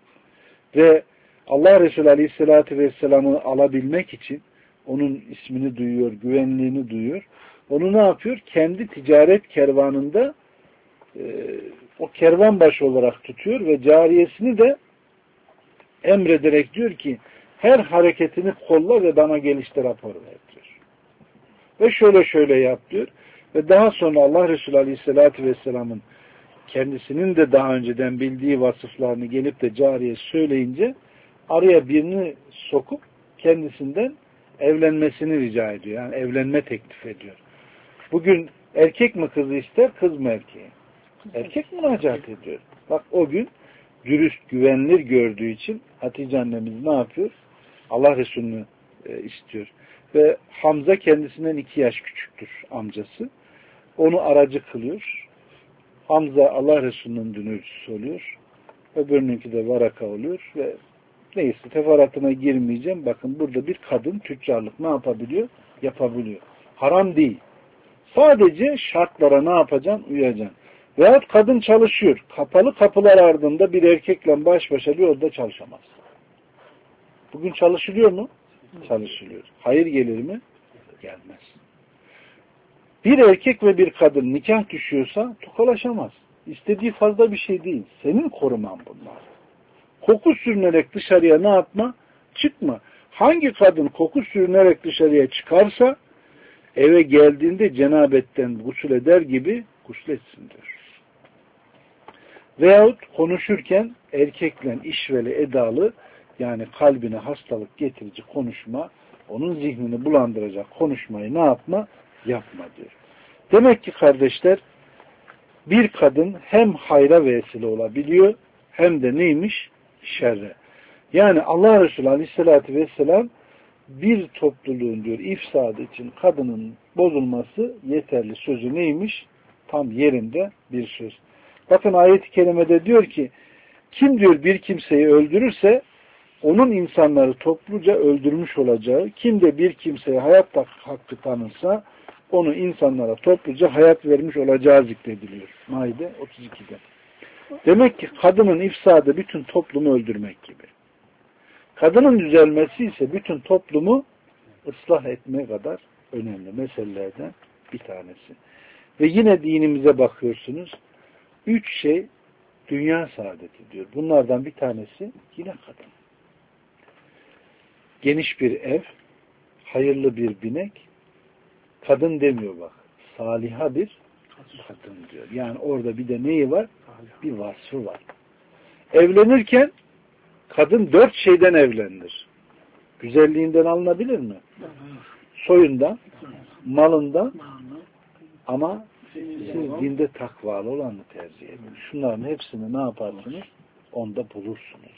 Ve Allah Resulü Aleyhisselatü Vesselam'ı alabilmek için onun ismini duyuyor, güvenliğini duyuyor. Onu ne yapıyor? Kendi ticaret kervanında o kervan başı olarak tutuyor ve cariyesini de emrederek diyor ki her hareketini kolla ve bana gelişte rapor ver diyor. Ve şöyle şöyle yap diyor. Ve daha sonra Allah Resulü Aleyhisselatü Vesselam'ın kendisinin de daha önceden bildiği vasıflarını gelip de cariye söyleyince araya birini sokup kendisinden evlenmesini rica ediyor. Yani evlenme teklif ediyor. Bugün erkek mi kızı ister, kız mı erkeği? Erkek müracaat ediyor. Bak o gün dürüst, güvenilir gördüğü için Hatice annemiz ne yapıyor? Allah Resulü'nü istiyor. Ve Hamza kendisinden 2 yaş küçüktür amcası. Onu aracı kılıyor. Hamza Allah Resulü'nün dünürcüsü oluyor. Öbürününki de Varaka oluyor ve neyse teferruatına girmeyeceğim. Bakın burada bir kadın tüccarlık ne yapabiliyor? Yapabiliyor. Haram değil. Sadece şartlara ne yapacaksın? Uyacaksın. Veyahut kadın çalışıyor. Kapalı kapılar ardında bir erkekle baş başa bir orada çalışamaz. Bugün çalışılıyor mu? Çalışılıyor. Hayır gelir mi? Gelmez. Bir erkek ve bir kadın nikah düşüyorsa tokalaşamaz. İstediği fazla bir şey değil. Senin koruman bunlar. Koku sürünerek dışarıya ne yapma? Çıkma. Hangi kadın koku sürünerek dışarıya çıkarsa eve geldiğinde cenabetten gusül eder gibi gusletsin diyor. Veyahut konuşurken erkekle işveli edalı yani kalbine hastalık getirici konuşma, onun zihnini bulandıracak konuşmayı ne yapma? Yapma diyor. Demek ki kardeşler bir kadın hem hayra vesile olabiliyor hem de neymiş? Şerre. Yani Allah Resulü Aleyhisselatü Vesselam bir topluluğun diyor ifsadı için kadının bozulması yeterli sözü neymiş? Tam yerinde bir söz. Bakın ayet-i kerimede diyor ki kim diyor bir kimseyi öldürürse onun insanları topluca öldürmüş olacağı, kim de bir kimseye hayat hakkı tanırsa onu insanlara topluca hayat vermiş olacağı zikrediliyor. Maide 32'de. Demek ki kadının ifsadı bütün toplumu öldürmek gibi. Kadının düzelmesi ise bütün toplumu ıslah etmeye kadar önemli meselelerden bir tanesi. Ve yine dinimize bakıyorsunuz. 3 şey dünya saadeti diyor. Bunlardan bir tanesi yine kadın. Geniş bir ev, hayırlı bir binek, kadın demiyor bak. Saliha bir kadın diyor. Yani orada bir de neyi var? Bir vasfı var. Evlenirken kadın 4 şeyden evlenir. Güzelliğinden alınabilir mi? Soyundan, malından, ama siz dinde takvalı olanı tercih edin. Şunların hepsini ne yaparsınız? Onda bulursunuz.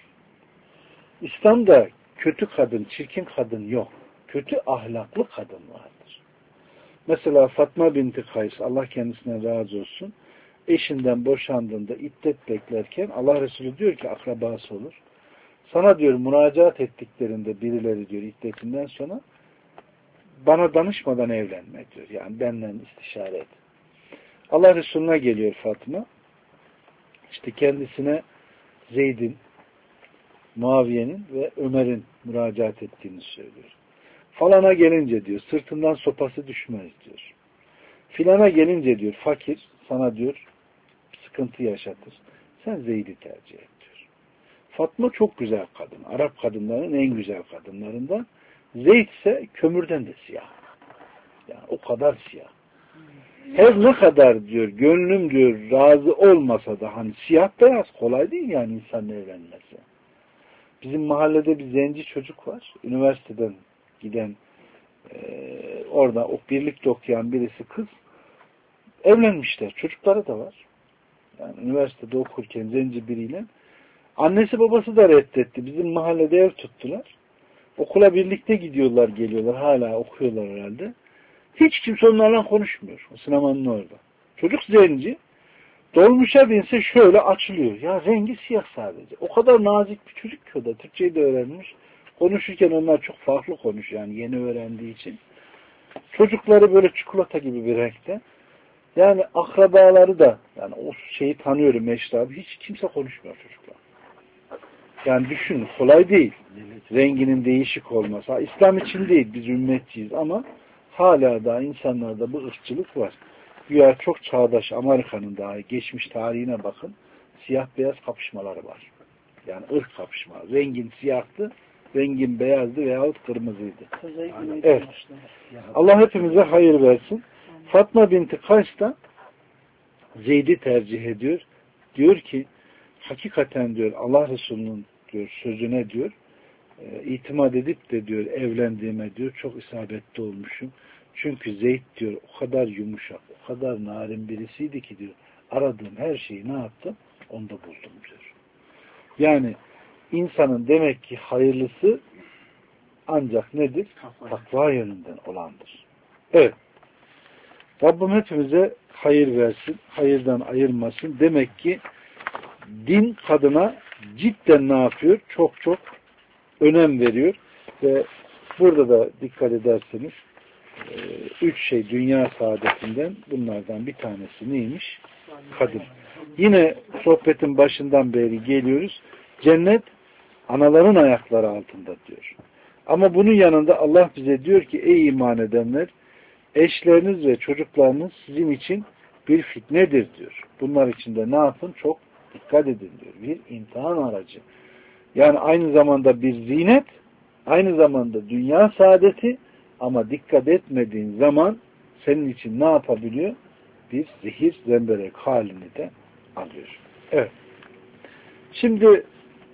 İslam'da kötü kadın, çirkin kadın yok. Kötü ahlaklı kadın vardır. Mesela Fatma binti Kays, Allah kendisine razı olsun, eşinden boşandığında iddet beklerken Allah Resulü diyor ki akrabası olur. Sana diyor müracaat ettiklerinde birileri diyor iddetinden sonra bana danışmadan evlenme diyor. Yani benden istişare et. Allah Resulü'ne geliyor Fatma. İşte kendisine Zeyd'in, Muaviye'nin ve Ömer'in müracaat ettiğini söylüyor. Falana gelince diyor sırtından sopası düşmez diyor. Filana gelince diyor fakir sana diyor sıkıntı yaşatır. Sen Zeyd'i tercih et diyor. Fatma çok güzel kadın. Arap kadınlarının en güzel kadınlarından. Zeyd ise kömürden de siyah. Yani o kadar siyah. Her ne kadar diyor gönlüm diyor razı olmasa da hani siyah beyaz kolay değil yani insanın evlenmesi. Bizim mahallede bir zenci çocuk var. Üniversiteden giden orada birlikte okuyan birisi kız. Evlenmişler. Çocukları da var. Yani üniversitede okurken zenci biriyle. Annesi babası da reddetti. Bizim mahallede ev tuttular. Okula birlikte gidiyorlar, geliyorlar. Hala okuyorlar herhalde. Hiç kimse onlarla konuşmuyor. O sinemanın orada. Çocuk zenci. Dolmuşa binse şöyle açılıyor. Ya rengi siyah sadece. O kadar nazik bir çocuk ki o da. Türkçeyi de öğrenmiş. Konuşurken onlar çok farklı konuşuyor. Yani yeni öğrendiği için. Çocukları böyle çikolata gibi bir renkte. Yani akrabaları da yani o şeyi tanıyorum Meşri hiç kimse konuşmuyor çocuklar. Yani düşünün kolay değil. Renginin değişik olması. İslam için değil biz ümmetçiyiz ama hala da insanlarda bu ırkçılık var. Güya çok çağdaş Amerika'nın dahi geçmiş tarihine bakın. Siyah beyaz kapışmaları var. Yani ırk kapışmaları. Rengin siyahtı, rengin beyazdı veyahut kırmızıydı. Evet. Allah hepimize hayır versin. Fatma binti Kays da Zeyd'i tercih ediyor. Diyor ki hakikaten diyor Allah Resulü'nün diyor sözüne diyor itimat edip de diyor evlendiğime diyor çok isabetli olmuşum. Çünkü Zeyd diyor o kadar yumuşak, o kadar narin birisiydi ki diyor aradığım her şeyi ne yaptım? Onda buldum diyor. Yani insanın demek ki hayırlısı ancak nedir? Takva yönünden olandır. Evet. Rabbim hepimize hayır versin, hayırdan ayırmasın. Demek ki din kadına cidden ne yapıyor? Çok çok önem veriyor. Ve burada da dikkat ederseniz 3 şey dünya saadetinden bunlardan bir tanesi neymiş? Kadın. Yine sohbetin başından beri geliyoruz. Cennet anaların ayakları altında diyor. Ama bunun yanında Allah bize diyor ki ey iman edenler eşleriniz ve çocuklarınız sizin için bir fitnedir diyor. Bunlar için de ne yapın? Çok dikkat edin diyor. Bir imtihan aracı. Yani aynı zamanda bir zinet, aynı zamanda dünya saadeti ama dikkat etmediğin zaman senin için ne yapabiliyor? Bir zehir, zemberek halini de alıyor. Evet. Şimdi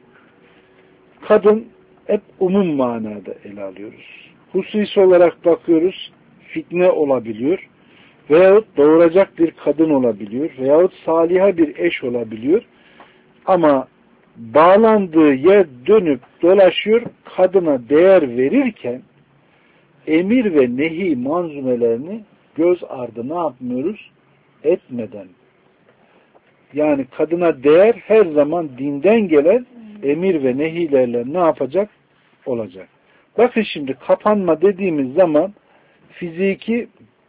kadın hep umum manada ele alıyoruz. Hususi olarak bakıyoruz. Fitne olabiliyor. Veyahut doğuracak bir kadın olabiliyor. Veyahut saliha bir eş olabiliyor. Ama bağlandığı yer dönüp dolaşıyor. Kadına değer verirken emir ve nehi manzumelerini göz ardı ne yapmıyoruz? Etmeden. Yani kadına değer her zaman dinden gelen emir ve nehilerle ne yapacak? Olacak. Bakın şimdi kapanma dediğimiz zaman fiziki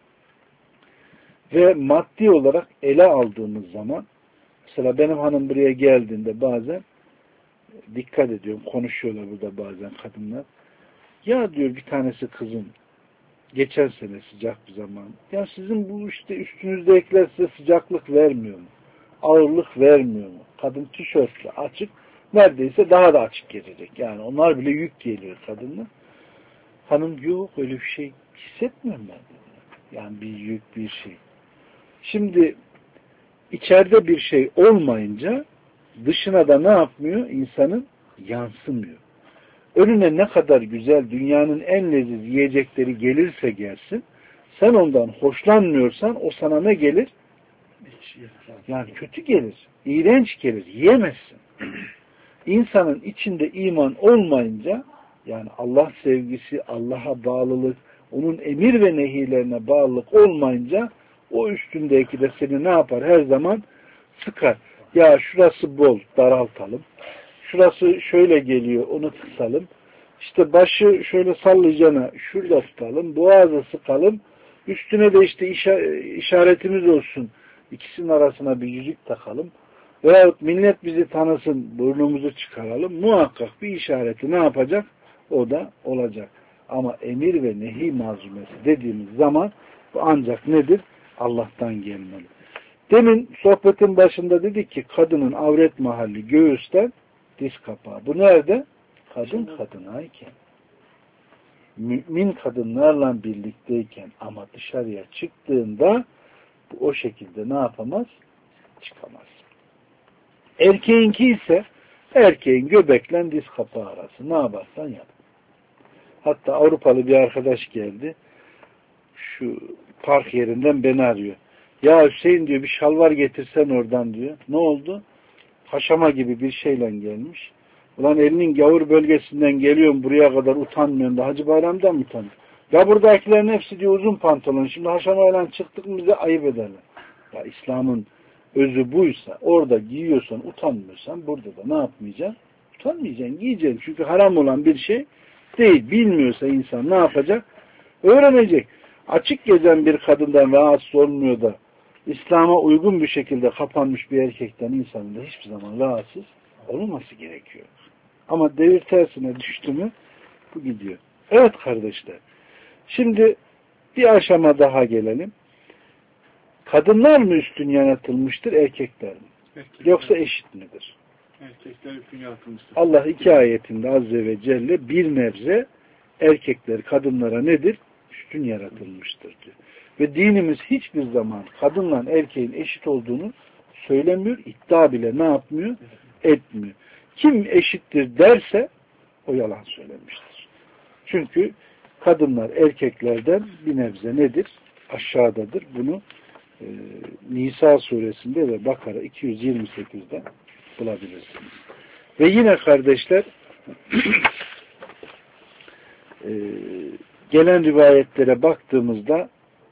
ve maddi olarak ele aldığımız zaman mesela benim hanım buraya geldiğinde bazen dikkat ediyorum. Konuşuyorlar burada bazen kadınlar. Ya diyor bir tanesi kızım geçen sene sıcak bir zaman. Ya sizin bu işte üstünüzdekiler size sıcaklık vermiyor mu? Ağırlık vermiyor mu? Kadın tişörtle açık neredeyse daha da açık gelecek. Yani onlar bile yük geliyor kadınla. Hanım yok öyle bir şey hissetmiyorum ben. Yani bir yük bir şey. Şimdi içeride bir şey olmayınca dışına da ne yapmıyor? İnsanın yansımıyor. Önüne ne kadar güzel dünyanın en leziz yiyecekleri gelirse gelsin sen ondan hoşlanmıyorsan o sana ne gelir? Yani kötü gelir. İğrenç gelir. Yiyemezsin. İnsanın içinde iman olmayınca yani Allah sevgisi, Allah'a bağlılık, onun emir ve nehilerine bağlılık olmayınca o üstündeki de seni ne yapar? Her zaman sıkar. Ya şurası bol, daraltalım. Şurası şöyle geliyor, onu kısalım. İşte başı şöyle sallayacağına şurada tutalım, boğazı sıkalım. Üstüne de işte işaretimiz olsun. İkisinin arasına bir yüzük takalım. Veyahut millet bizi tanısın, burnumuzu çıkaralım. Muhakkak bir işareti ne yapacak? O da olacak. Ama emir ve nehi malzumesi dediğimiz zaman bu ancak nedir? Allah'tan gelmeli. Demin sohbetin başında dedik ki kadının avret mahalli göğüsten diz kapağı. Bu nerede? Kadın kadınayken. Mümin kadınlarla birlikteyken ama dışarıya çıktığında bu o şekilde ne yapamaz? Çıkamaz. Erkeğinki ise erkeğin göbekle diz kapağı arası. Ne yaparsan yap. Hatta Avrupalı bir arkadaş geldi. Şu park yerinden beni arıyor. Ya Hüseyin diyor bir şalvar getirsen oradan diyor. Ne oldu? Haşama gibi bir şeyle gelmiş. Ulan elinin gavur bölgesinden geliyorum buraya kadar utanmıyorum da Hacı Bayram'dan mı utanıyor? Ya buradakilerin hepsi diyor uzun pantolon. Şimdi haşamayla çıktık mı bize ayıp ederler. Ya İslam'ın özü buysa orada giyiyorsan utanmıyorsan burada da ne yapmayacaksın? Utanmayacaksın, giyeceksin. Çünkü haram olan bir şey değil. Bilmiyorsa insan ne yapacak? Öğrenecek. Açık gezen bir kadından rahatsız olmuyor da İslam'a uygun bir şekilde kapanmış bir erkekten insanın da hiçbir zaman rahatsız olmaması gerekiyor. Ama devir tersine düştü mü bu gidiyor. Evet kardeşler. Şimdi bir aşama daha gelelim. Kadınlar mı üstün yaratılmıştır, erkekler mi? Erkekler. Yoksa eşit midir? Erkekler üstün yaratılmıştır. Allah iki ayetinde Azze ve Celle bir nebze erkekler kadınlara nedir? Üstün yaratılmıştır diyor. Ve dinimiz hiçbir zaman kadınla erkeğin eşit olduğunu söylemiyor, iddia bile ne yapmıyor? Etmiyor. Kim eşittir derse o yalan söylemiştir. Çünkü kadınlar erkeklerden bir nebze nedir? Aşağıdadır. Bunu Nisa suresinde ve Bakara 228'de bulabilirsiniz. Ve yine kardeşler gelen rivayetlere baktığımızda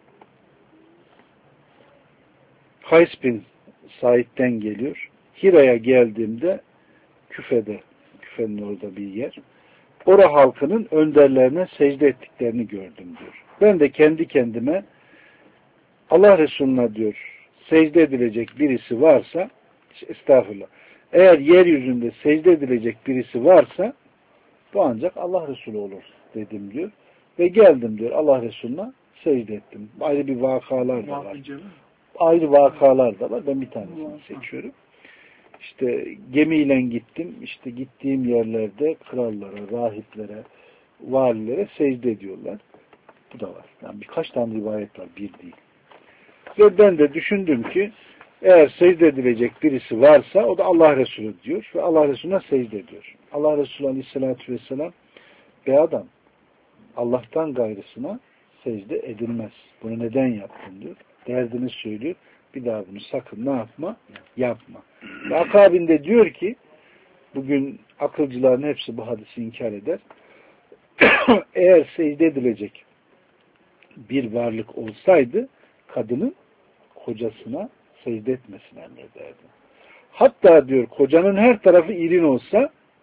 Kays bin Said'den geliyor. Hira'ya geldiğimde Küfe'nin orada bir yer. Ora halkının önderlerine secde ettiklerini gördüm diyor. Ben de kendi kendime Allah Resulü'ne diyor secde edilecek birisi varsa estağfurullah. Eğer yeryüzünde secde edilecek birisi varsa bu ancak Allah Resulü olur dedim diyor. Ve geldim diyor Allah Resulü'ne secde ettim. Ayrı bir vakalar da var. Ayrı vakalar da var. Ben bir tanesini seçiyorum. İşte gemiyle gittim. İşte gittiğim yerlerde krallara, rahiplere, valilere secde ediyorlar. Bu da var. Yani birkaç tane rivayet var. Bir değil. Ve ben de düşündüm ki eğer secde edilecek birisi varsa o da Allah Resulü diyor. Ve Allah Resulü'ne secde ediyor. Allah Resulü Aleyhisselatü Vesselam be adam Allah'tan gayrısına secde edilmez. Bunu neden yaptın diyor. Derdini söylüyor. Bir daha bunu sakın ne yapma? Yapma. Ve akabinde diyor ki bugün akılcıların hepsi bu hadisi inkar eder. Eğer secde edilecek bir varlık olsaydı kadının kocasına secde etmesini emrederdi. Hatta diyor kocanın her tarafı irin olsa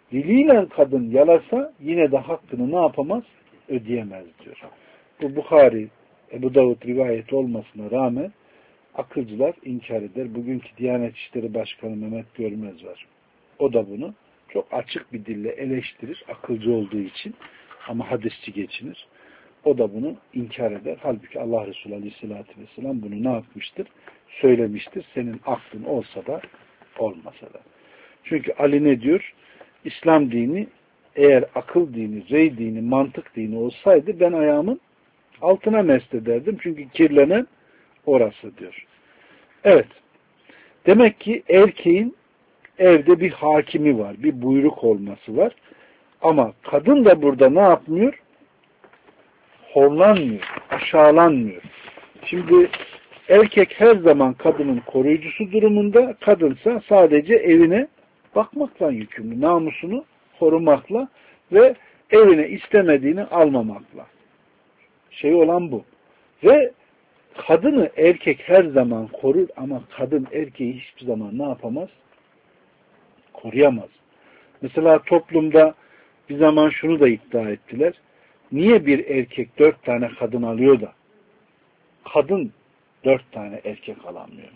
Diliyle kadın yalasa yine de hakkını ne yapamaz? Ödeyemez diyor. Bu Bukhari, Ebu Davud rivayeti olmasına rağmen akılcılar inkar eder. Bugünkü Diyanet İşleri Başkanı Mehmet Görmez var. O da bunu çok açık bir dille eleştirir. Akılcı olduğu için. Ama hadisçi geçinir. O da bunu inkar eder. Halbuki Allah Resulü Aleyhisselatü Vesselam bunu ne yapmıştır? Söylemiştir. Senin aklın olsa da olmasa da. Çünkü Ali ne diyor? İslam dini eğer akıl dini, rey dini, mantık dini olsaydı ben ayağımın altına mest ederdim. Çünkü kirlenen orası diyor. Evet. Demek ki erkeğin evde bir hakimi var. Bir buyruk olması var. Ama kadın da burada ne yapmıyor? Horlanmıyor. Aşağılanmıyor. Şimdi erkek her zaman kadının koruyucusu durumunda, kadınsa sadece evine bakmakla yükümlü. Namusunu korumakla ve evine istemediğini almamakla. Şey olan bu. Ve kadını erkek her zaman korur ama kadın erkeği hiçbir zaman ne yapamaz? Koruyamaz. Mesela toplumda bir zaman şunu da iddia ettiler. Niye bir erkek 4 tane kadın alıyor da kadın 4 tane erkek alamıyor?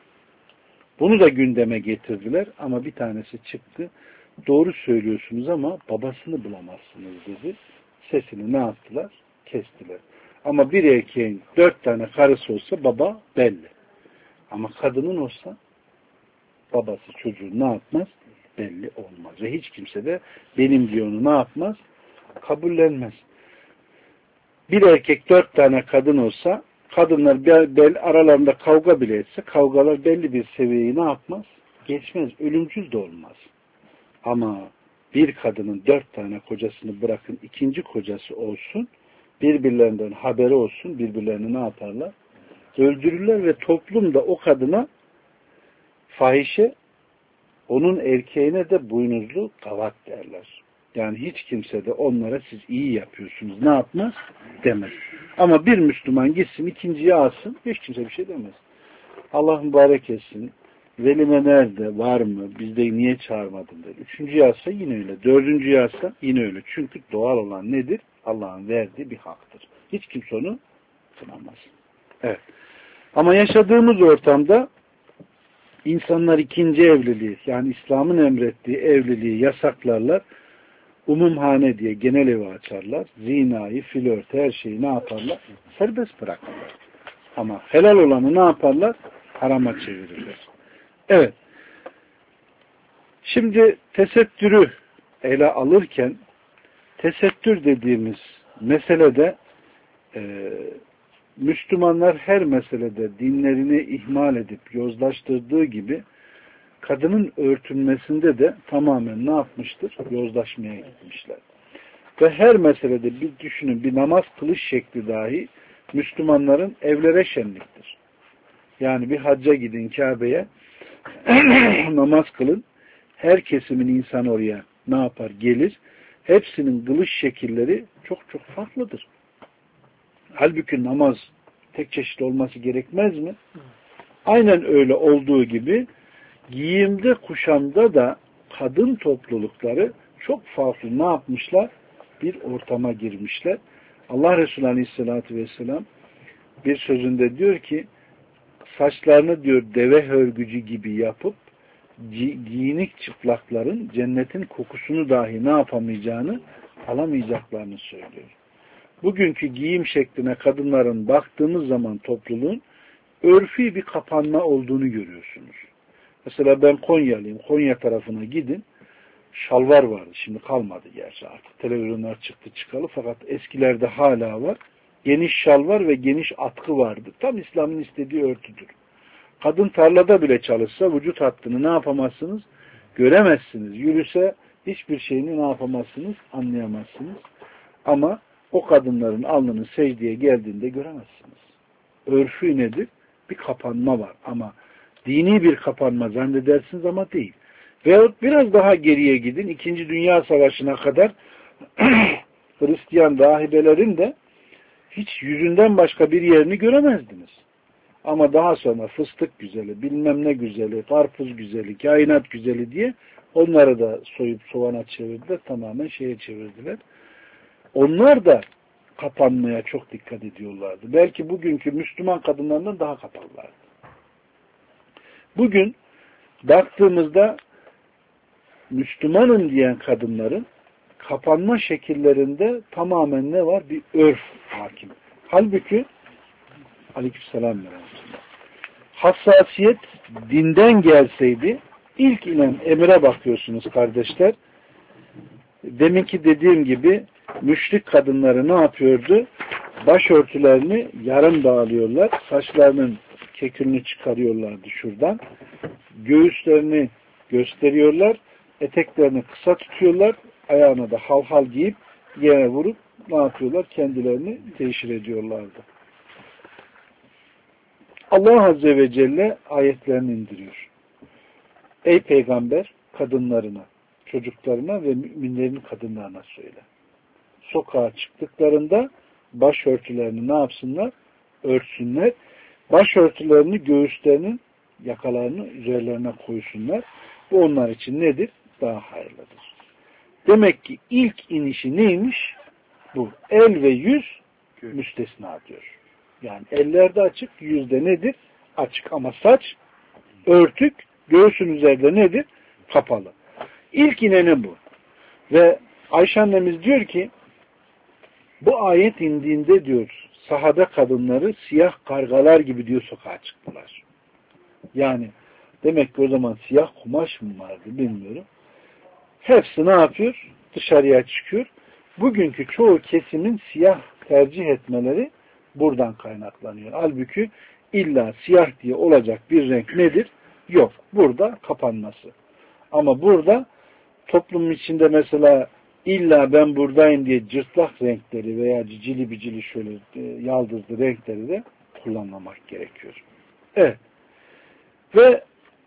Bunu da gündeme getirdiler ama bir tanesi çıktı. Doğru söylüyorsunuz ama babasını bulamazsınız dedi. Sesini ne yaptılar? Kestiler. Ama bir erkeğin 4 tane karısı olsa baba belli. Ama kadının olsa babası çocuğu ne yapmaz? Belli olmaz. Ve hiç kimse de benim diyor onu ne yapmaz? Kabullenmez. Bir erkek 4 tane kadın olsa kadınlar aralarında kavga bile etse kavgalar belli bir seviyeyi ne yapmaz? Geçmez. Ölümcül de olmaz. Ama bir kadının 4 tane kocasını bırakın ikinci kocası olsun birbirlerinden haberi olsun birbirlerini ne yaparlar? Öldürürler ve toplumda o kadına fahişe onun erkeğine de boynuzlu gavat derler. Yani hiç kimse de onlara siz iyi yapıyorsunuz ne yapmaz? Demez. Ama bir Müslüman gitsin ikinciyi alsın hiç kimse bir şey demez. Allah mübarek etsin. Velime nerede? Var mı? Bizde niye çağırmadın der. Üçüncü alsa yine öyle. Dördüncü alsa yine öyle. Çünkü doğal olan nedir? Allah'ın verdiği bir haktır. Hiç kimse onu kınamaz. Evet. Ama yaşadığımız ortamda insanlar ikinci evliliği yani İslam'ın emrettiği evliliği yasaklarlar. Umumhane diye genel evi açarlar. Zinayı, flört, her şeyi ne yaparlar? Serbest bırakırlar. Ama helal olanı ne yaparlar? Harama çevirirler. Evet. Şimdi tesettürü ele alırken tesettür dediğimiz meselede Müslümanlar her meselede dinlerini ihmal edip yozlaştırdığı gibi kadının örtünmesinde de tamamen ne yapmıştır? Yozlaşmaya gitmişler. Ve her meselede bir düşünün bir namaz kılış şekli dahi Müslümanların evlere şenliktir. Yani bir hacca gidin Kabe'ye namaz kılın. Her kesimin insanı oraya ne yapar? Gelir. Hepsinin kılış şekilleri çok çok farklıdır. Halbuki namaz tek çeşit olması gerekmez mi? Aynen öyle olduğu gibi giyimde, kuşamda da kadın toplulukları çok farklı ne yapmışlar? Bir ortama girmişler. Allah Resulü Aleyhisselatü Vesselam bir sözünde diyor ki saçlarını diyor deve hörgücü gibi yapıp giyinik çıplakların cennetin kokusunu dahi ne yapamayacağını alamayacaklarını söylüyor. Bugünkü giyim şekline kadınların baktığımız zaman topluluğun örfi bir kapanma olduğunu görüyorsunuz. Mesela ben Konyalıyım. Konya tarafına gidin. Şalvar vardı. Şimdi kalmadı gerçi artık. Televizyonlar çıktı çıkalı. Fakat eskilerde hala var. Geniş şalvar ve geniş atkı vardı. Tam İslam'ın istediği örtüdür. Kadın tarlada bile çalışsa vücut hattını ne yapamazsınız? Göremezsiniz. Yürüse hiçbir şeyini ne yapamazsınız? Anlayamazsınız. Ama o kadınların alnının secdeye geldiğinde göremezsiniz. Örfü nedir? Bir kapanma var. Ama dini bir kapanma zannedersiniz ama değil. Veyahut biraz daha geriye gidin. 2. Dünya Savaşı'na kadar Hristiyan rahibelerin de hiç yüzünden başka bir yerini göremezdiniz. Ama daha sonra fıstık güzeli, bilmem ne güzeli, karpuz güzeli, kainat güzeli diye onları da soyup soğana çevirdiler. Tamamen şeye çevirdiler. Onlar da kapanmaya çok dikkat ediyorlardı. Belki bugünkü Müslüman kadınlarından daha kapalılardı. Bugün baktığımızda Müslümanım diyen kadınların kapanma şekillerinde tamamen ne var? Bir örf hakim. Halbuki aleykümselam hassasiyet dinden gelseydi ilk inen emire bakıyorsunuz kardeşler. Deminki dediğim gibi müşrik kadınları ne yapıyordu? Başörtülerini yarım dağılıyorlar. Saçlarının kekülünü çıkarıyorlardı şuradan. Göğüslerini gösteriyorlar. Eteklerini kısa tutuyorlar. Ayağına da halhal giyip yere vurup ne yapıyorlar? Kendilerini teşhir ediyorlardı. Allah Azze ve Celle ayetlerini indiriyor. Ey peygamber kadınlarına, çocuklarına ve müminlerin kadınlarına söyle. Sokağa çıktıklarında başörtülerini ne yapsınlar? Örtsünler. Başörtülerini göğüslerinin yakalarını üzerlerine koysunlar. Bu onlar için nedir? Daha hayırlıdır. Demek ki ilk inişi neymiş? Bu. El ve yüz müstesna diyor. Yani ellerde açık, yüzde nedir? Açık ama saç örtük, göğsün üzerinde nedir? Kapalı. İlk ineni bu. Ve Ayşe annemiz diyor ki bu ayet indiğinde diyor sahada kadınları siyah kargalar gibi diyor sokağa çıktılar. Yani demek ki o zaman siyah kumaş mı vardı bilmiyorum. Hepsi ne yapıyor? Dışarıya çıkıyor. Bugünkü çoğu kesimin siyah tercih etmeleri buradan kaynaklanıyor. Halbuki illa siyah diye olacak bir renk nedir? Yok. Burada kapanması. Ama burada toplumun içinde mesela illa ben buradayım diye cırtlak renkleri veya cicili bicili şöyle yaldızlı renkleri de kullanmamak gerekiyor. Evet. Ve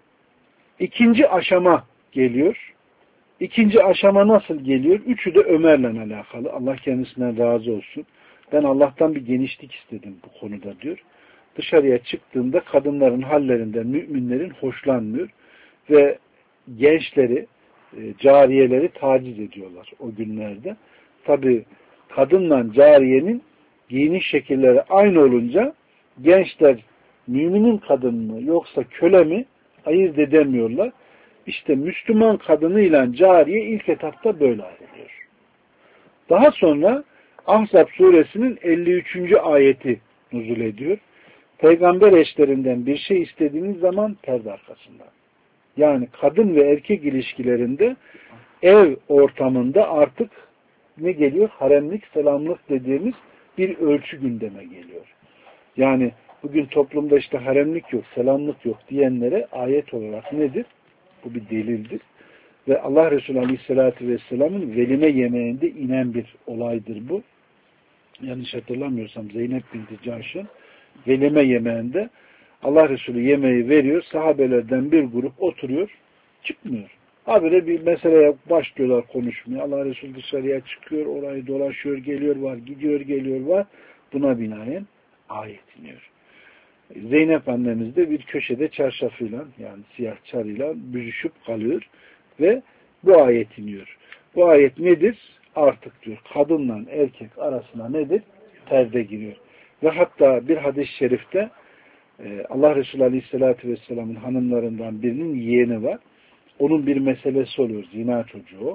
ikinci aşama geliyor. İkinci aşama nasıl geliyor? Üçü de Ömer'le alakalı. Allah kendisinden razı olsun. Ben Allah'tan bir genişlik istedim bu konuda diyor. Dışarıya çıktığında kadınların hallerinden müminlerin hoşlanmıyor ve gençleri, cariyeleri taciz ediyorlar o günlerde. Tabi kadınla cariyenin giyiniş şekilleri aynı olunca gençler müminin kadın mı yoksa köle mi ayırt edemiyorlar. İşte Müslüman kadınıyla cariye ilk etapta böyle ayrılıyor. Daha sonra Ahzab suresinin 53. ayeti nuzul ediyor. Peygamber eşlerinden bir şey istediğiniz zaman perde arkasında. Yani kadın ve erkek ilişkilerinde ev ortamında artık ne geliyor? Haremlik, selamlık dediğimiz bir ölçü gündeme geliyor. Yani bugün toplumda işte haremlik yok, selamlık yok diyenlere ayet olarak nedir? Bu bir delildir. Ve Allah Resulü Aleyhisselatü Vesselam'ın velime yemeğinde inen bir olaydır bu. Yanlış hatırlamıyorsam Zeynep binti Cahş'ın velime yemeğinde Allah Resulü yemeği veriyor. Sahabelerden bir grup oturuyor. Çıkmıyor. Habire bir meseleye başlıyorlar konuşmaya. Allah Resulü dışarıya çıkıyor. Orayı dolaşıyor. Geliyor var. Gidiyor geliyor var. Buna binaen ayet iniyor. Zeynep annemiz de bir köşede çarşafıyla yani siyah çarıyla büzüşüp kalıyor ve bu ayet iniyor. Bu ayet nedir? Artık diyor kadınla erkek arasına nedir? Perde giriyor. Ve hatta bir hadis-i şerifte Allah Resulü Aleyhisselatü Vesselam'ın hanımlarından birinin yeğeni var. Onun bir meselesi oluyor. Zina çocuğu o.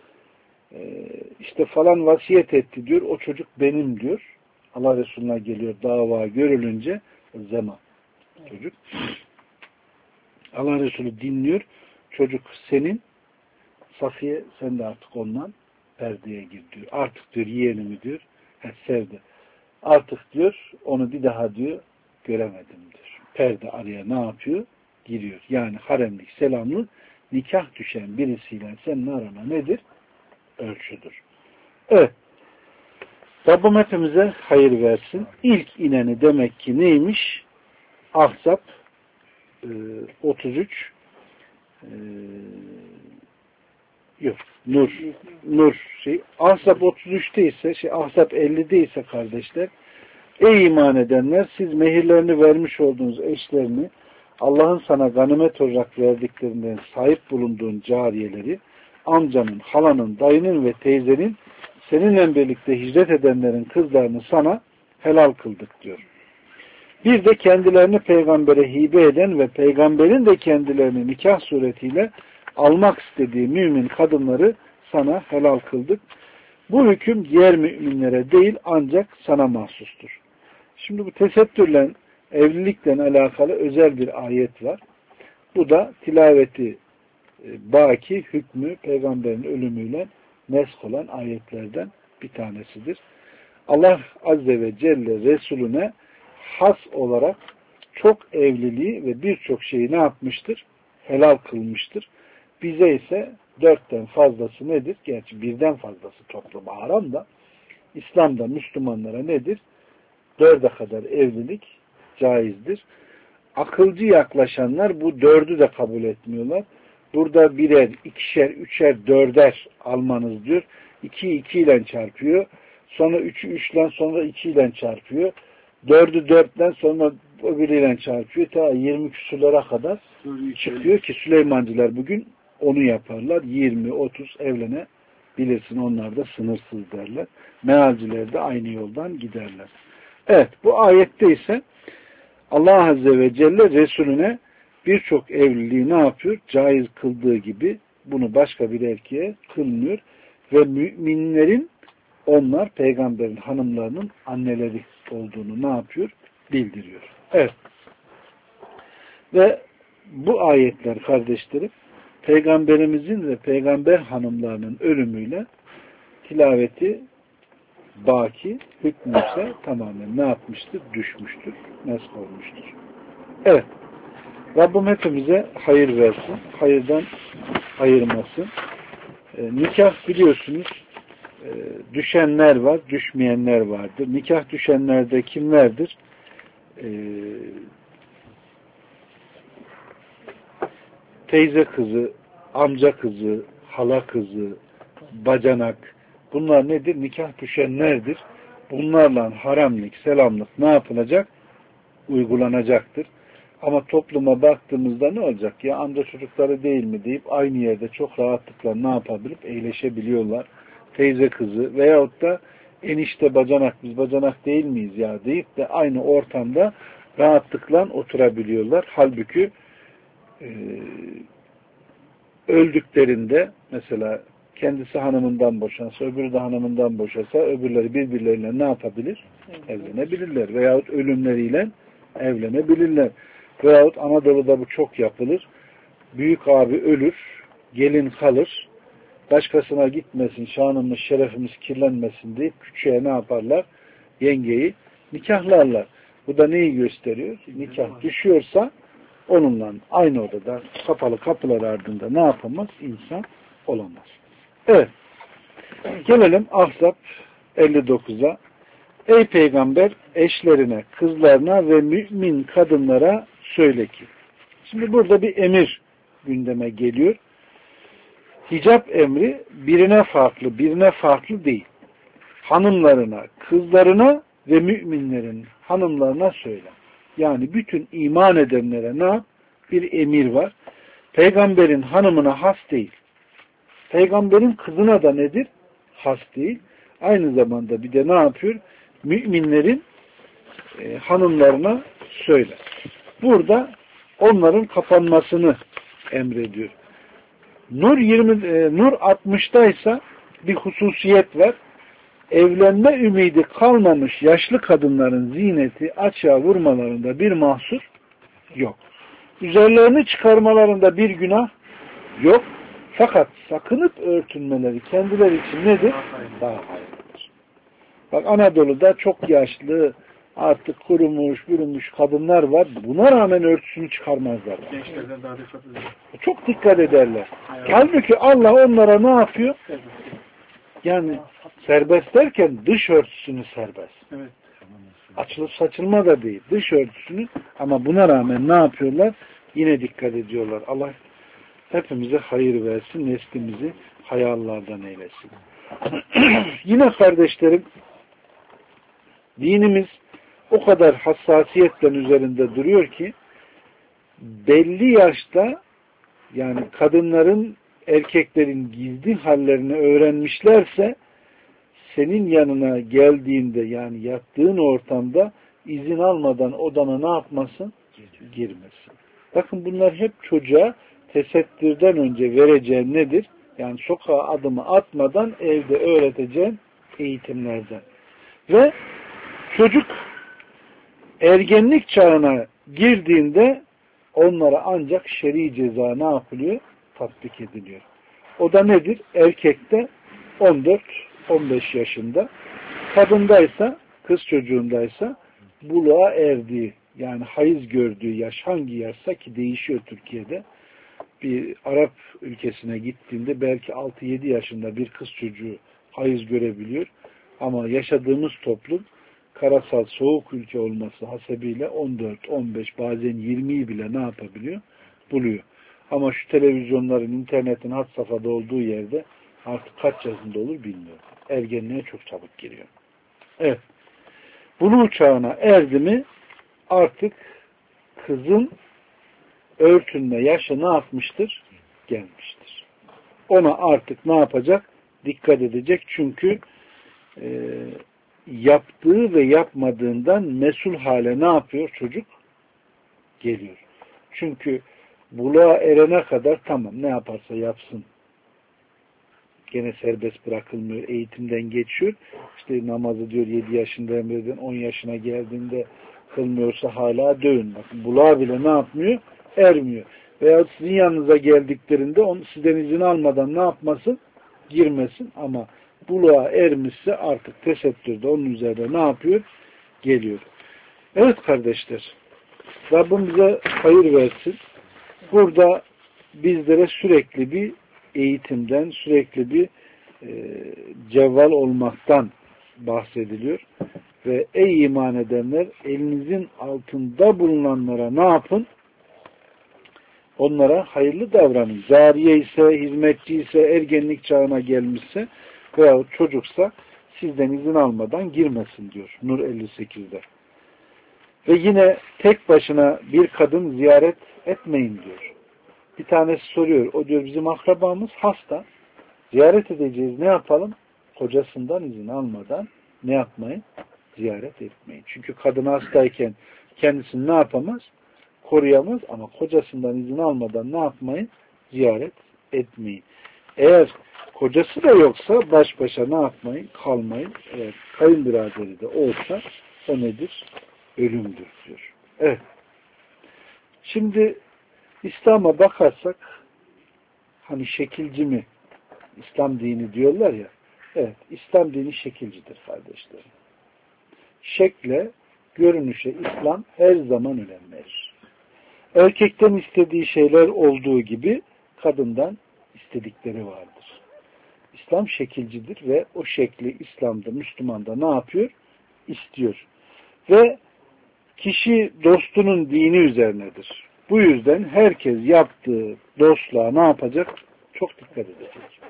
İşte falan vasiyet etti diyor. O çocuk benim diyor. Allah Resulü'ne geliyor dava görülünce zema çocuk. Allah Resulü dinliyor. Çocuk senin Safiye sen de artık ondan perdeye gir diyor. Artık diyor yeğenimi diyor. Sevdi. Artık diyor onu bir daha diyor göremedim diyor. Perde araya ne yapıyor? Giriyor. Yani haremlik, selamlık nikah düşen birisiyle senin arana nedir? Ölçüdür. Evet. Rabbim hepimize hayır versin. İlk ineni demek ki neymiş? Ahzab 33 yok. Nur Ahzab 33'te ise Ahzab 50'de ise kardeşler Ey iman edenler, siz mehirlerini vermiş olduğunuz eşlerini, Allah'ın sana ganimet olarak verdiklerinden sahip bulunduğun cariyeleri, amcanın, halanın, dayının ve teyzenin, seninle birlikte hicret edenlerin kızlarını sana helal kıldık diyor. Bir de kendilerini peygambere hibe eden ve peygamberin de kendilerini nikah suretiyle almak istediği mümin kadınları sana helal kıldık. Bu hüküm diğer müminlere değil ancak sana mahsustur. Şimdi bu tesettürle, evlilikle alakalı özel bir ayet var. Bu da tilaveti baki hükmü peygamberin ölümüyle nesk olan ayetlerden bir tanesidir. Allah Azze ve Celle Resulüne has olarak çok evliliği ve birçok şeyi ne yapmıştır? Helal kılmıştır. Bize ise 4'ten fazlası nedir? Gerçi 1'den fazlası topluma haram da İslam'da Müslümanlara nedir? 4'e kadar evlilik caizdir. Akılcı yaklaşanlar bu 4'ü de kabul etmiyorlar. Burada birer, ikişer, üçer, 4'er almanız diyor. 2'yi 2 ile çarpıyor. Sonra 3'ü 3 ile sonra 2 ile çarpıyor. 4'ü 4 ile sonra öbürüyle çarpıyor. Ta 20 küsurlara kadar çıkıyor ki Süleymancılar bugün onu yaparlar. 20, 30 evlenebilirsin. Onlar da sınırsız derler. Mealciler de aynı yoldan giderler. Evet, bu ayette ise Allah Azze ve Celle Resulüne birçok evliliği ne yapıyor? Caiz kıldığı gibi bunu başka bir erkeğe kılmıyor. Ve müminlerin onlar peygamberin hanımlarının anneleri olduğunu ne yapıyor? Bildiriyor. Evet. Ve bu ayetler kardeşlerim peygamberimizin ve peygamber hanımlarının ölümüyle tilaveti baki hükmü ise tamamen ne yapmıştır? Düşmüştür. Nesk olmuştur. Evet. Rabbim hepimize hayır versin. Hayırdan ayırmasın. Nikah biliyorsunuz düşenler var, düşmeyenler vardır. Nikah düşenlerde kimlerdir? Teyze kızı, amca kızı, hala kızı, bacanak, bunlar nedir? Nikah düşenlerdir. Bunlarla haramlık, selamlık ne yapılacak? Uygulanacaktır. Ama topluma baktığımızda ne olacak? Ya amca çocukları değil mi deyip aynı yerde çok rahatlıkla ne yapabilip eğleşebiliyorlar. Teyze kızı veyahut da enişte bacanak, biz bacanak değil miyiz ya deyip de aynı ortamda rahatlıkla oturabiliyorlar. Halbuki öldüklerinde mesela kendisi hanımından boşansa, öbürü de hanımından boşasa, öbürleri birbirleriyle ne yapabilir? Evlenebilirler. Veyahut ölümleriyle evlenebilirler. Veyahut Anadolu'da bu çok yapılır. Büyük abi ölür, gelin kalır. Başkasına gitmesin, şanımız, şerefimiz kirlenmesin deyip küçüğe ne yaparlar? Yengeyi nikahlarlar. Bu da neyi gösteriyor? Nikah düşüyorsa onunla aynı odada kapalı kapılar ardında ne yapamaz? İnsan olamaz. Evet. Gelelim Ahzab 59'a. Ey peygamber eşlerine, kızlarına ve mümin kadınlara söyle ki. Şimdi burada bir emir gündeme geliyor. Hicap emri birine farklı değil. Hanımlarına, kızlarına ve müminlerin hanımlarına söyle. Yani bütün iman edenlere ne yap? Bir emir var. Peygamberin hanımına has değil. Peygamberin kızına da nedir? Has değil. Aynı zamanda bir de ne yapıyor? Müminlerin hanımlarına söyle. Burada onların kapanmasını emrediyor. Nur 60'ta ise bir hususiyet var. Evlenme ümidi kalmamış yaşlı kadınların zineti açığa vurmalarında bir mahsur yok. Üzerlerini çıkarmalarında bir günah yok. Fakat sakınıp örtünmeleri kendileri için nedir? Daha hayırlıdır. Bak Anadolu'da çok yaşlı, artık kurumuş, bürünmüş kadınlar var. Buna rağmen örtüsünü çıkarmazlar. Gençlerden daha da çok dikkat ederler. Halbuki Allah onlara ne yapıyor? Yani serbest derken dış örtüsünü serbest. Evet. Açılıp saçılma da değil. Dış örtüsünü ama buna rağmen ne yapıyorlar? Yine dikkat ediyorlar. Allah hepimize hayır versin. Neslimizi hayallardan eylesin. Yine kardeşlerim dinimiz o kadar hassasiyetle üzerinde duruyor ki belli yaşta yani kadınların erkeklerin gizli hallerini öğrenmişlerse senin yanına geldiğinde yani yattığın ortamda izin almadan odana ne yapmasın? Girmesin. Bakın bunlar hep çocuğa tesettürden önce vereceğin nedir? Yani sokağa adımı atmadan evde öğreteceğin eğitimlerden. Ve çocuk ergenlik çağına girdiğinde onlara ancak şer'i ceza ne yapılıyor? Tatbik ediliyor. O da nedir? Erkekte 14-15 yaşında, kadındaysa, kız çocuğundaysa buluğa erdiği, yani hayız gördüğü yaş hangi yaşsa ki değişiyor Türkiye'de. Bir Arap ülkesine gittiğinde belki 6-7 yaşında bir kız çocuğu hayız görebiliyor. Ama yaşadığımız toplum karasal soğuk ülke olması hasebiyle 14-15 bazen 20'yi bile ne yapabiliyor? Buluyor. Ama şu televizyonların, internetin had safhada olduğu yerde artık kaç yaşında olur bilmiyorum. Ergenliğe çok çabuk giriyor. Evet. Buluğ çağına erdi mi artık kızın örtünme yaşı ne yapmıştır? Gelmiştir. Ona artık ne yapacak? Dikkat edecek. Çünkü yaptığı ve yapmadığından mesul hale ne yapıyor çocuk? Geliyor. Çünkü buluğa erene kadar tamam ne yaparsa yapsın. Gene serbest bırakılmıyor. Eğitimden geçiyor. İşte namazı diyor 7 yaşında emreden 10 yaşına geldiğinde kılmıyorsa hala dövün. Bakın buluğa bile ne yapmıyor? Ermiyor. Veya sizin yanınıza geldiklerinde onu sizden izin almadan ne yapmasın? Girmesin. Ama buluğa ermişse artık tesettürde onun üzerine ne yapıyor? Geliyor. Evet kardeşler. Rabbim bize hayır versin. Burada bizlere sürekli bir eğitimden, sürekli bir cevval olmaktan bahsediliyor. Ve ey iman edenler elinizin altında bulunanlara ne yapın? Onlara hayırlı davranın. Cariye ise, hizmetçi ise, ergenlik çağına gelmişse veya çocuksa sizden izin almadan girmesin diyor. Nur 58'de. Ve yine tek başına bir kadın ziyaret etmeyin diyor. Bir tanesi soruyor. O diyor bizim akrabamız hasta. Ziyaret edeceğiz. Ne yapalım? Kocasından izin almadan ne yapmayın? Ziyaret etmeyin. Çünkü kadın hastayken kendisini ne yapamaz? Koruyamaz ama kocasından izin almadan ne yapmayın? Ziyaret etmeyin. Eğer kocası da yoksa baş başa ne yapmayın? Kalmayın. Eğer kayınbiraderi de olsa o nedir? Ölümdür diyor. Evet. Şimdi İslam'a bakarsak hani şekilci mi? İslam dini diyorlar ya. Evet. İslam dini şekilcidir kardeşlerim. Şekle, görünüşe İslam her zaman önem verir. Erkekten istediği şeyler olduğu gibi kadından istedikleri vardır. İslam şekilcidir ve o şekli İslam'da, Müslüman'da ne yapıyor? İstiyor. Ve kişi dostunun dini üzerinedir. Bu yüzden herkes yaptığı dostluğa ne yapacak? Çok dikkat edecek.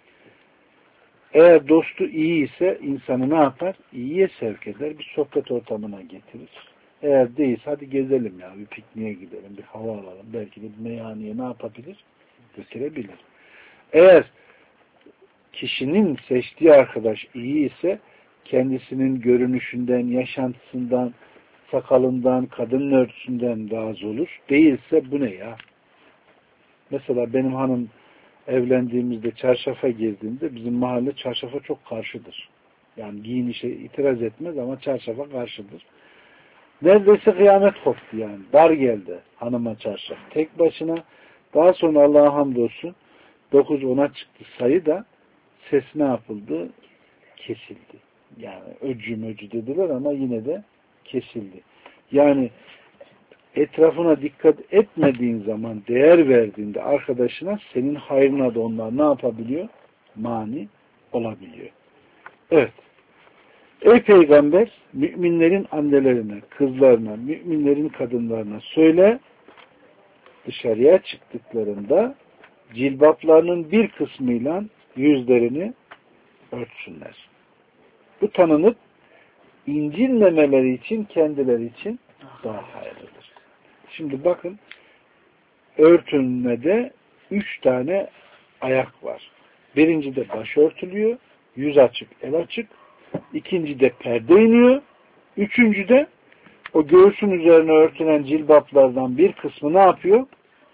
Eğer dostu iyi ise insanı ne yapar? İyiye sevk eder. Bir sohbet ortamına getirir. Eğer değilse hadi gezelim ya. Bir pikniğe gidelim. Bir hava alalım. Belki de bir meyhaneye ne yapabilir? Götürebilir. Eğer kişinin seçtiği arkadaş iyi ise kendisinin görünüşünden, yaşantısından, sakalından, kadının örtüsünden razı olur. Değilse bu ne ya? Mesela benim hanım evlendiğimizde çarşafa girdiğinde bizim mahalle çarşafa çok karşıdır. Yani giyinişe itiraz etmez ama çarşafa karşıdır. Neredeyse kıyamet koptu yani. Dar geldi hanıma çarşaf. Tek başına daha sonra Allah'a hamdolsun 9-10'a çıktı sayı da ses ne yapıldı? Kesildi. Yani öcü dediler ama yine de kesildi. Yani etrafına dikkat etmediğin zaman, değer verdiğinde arkadaşına senin hayrına da onlar ne yapabiliyor? Mani olabiliyor. Evet. Ey Peygamber, müminlerin annelerine, kızlarına, müminlerin kadınlarına söyle, dışarıya çıktıklarında cilbaplarının bir kısmıyla yüzlerini örtsünler. Bu tanınıp incinmemeleri için kendileri için daha hayırlıdır. Şimdi bakın, örtünmede 3 tane ayak var. Birincide baş örtülüyor, yüz açık, el açık. İkincide perde iniyor. Üçüncüde o göğsün üzerine örtülen cilbaplardan bir kısmı ne yapıyor?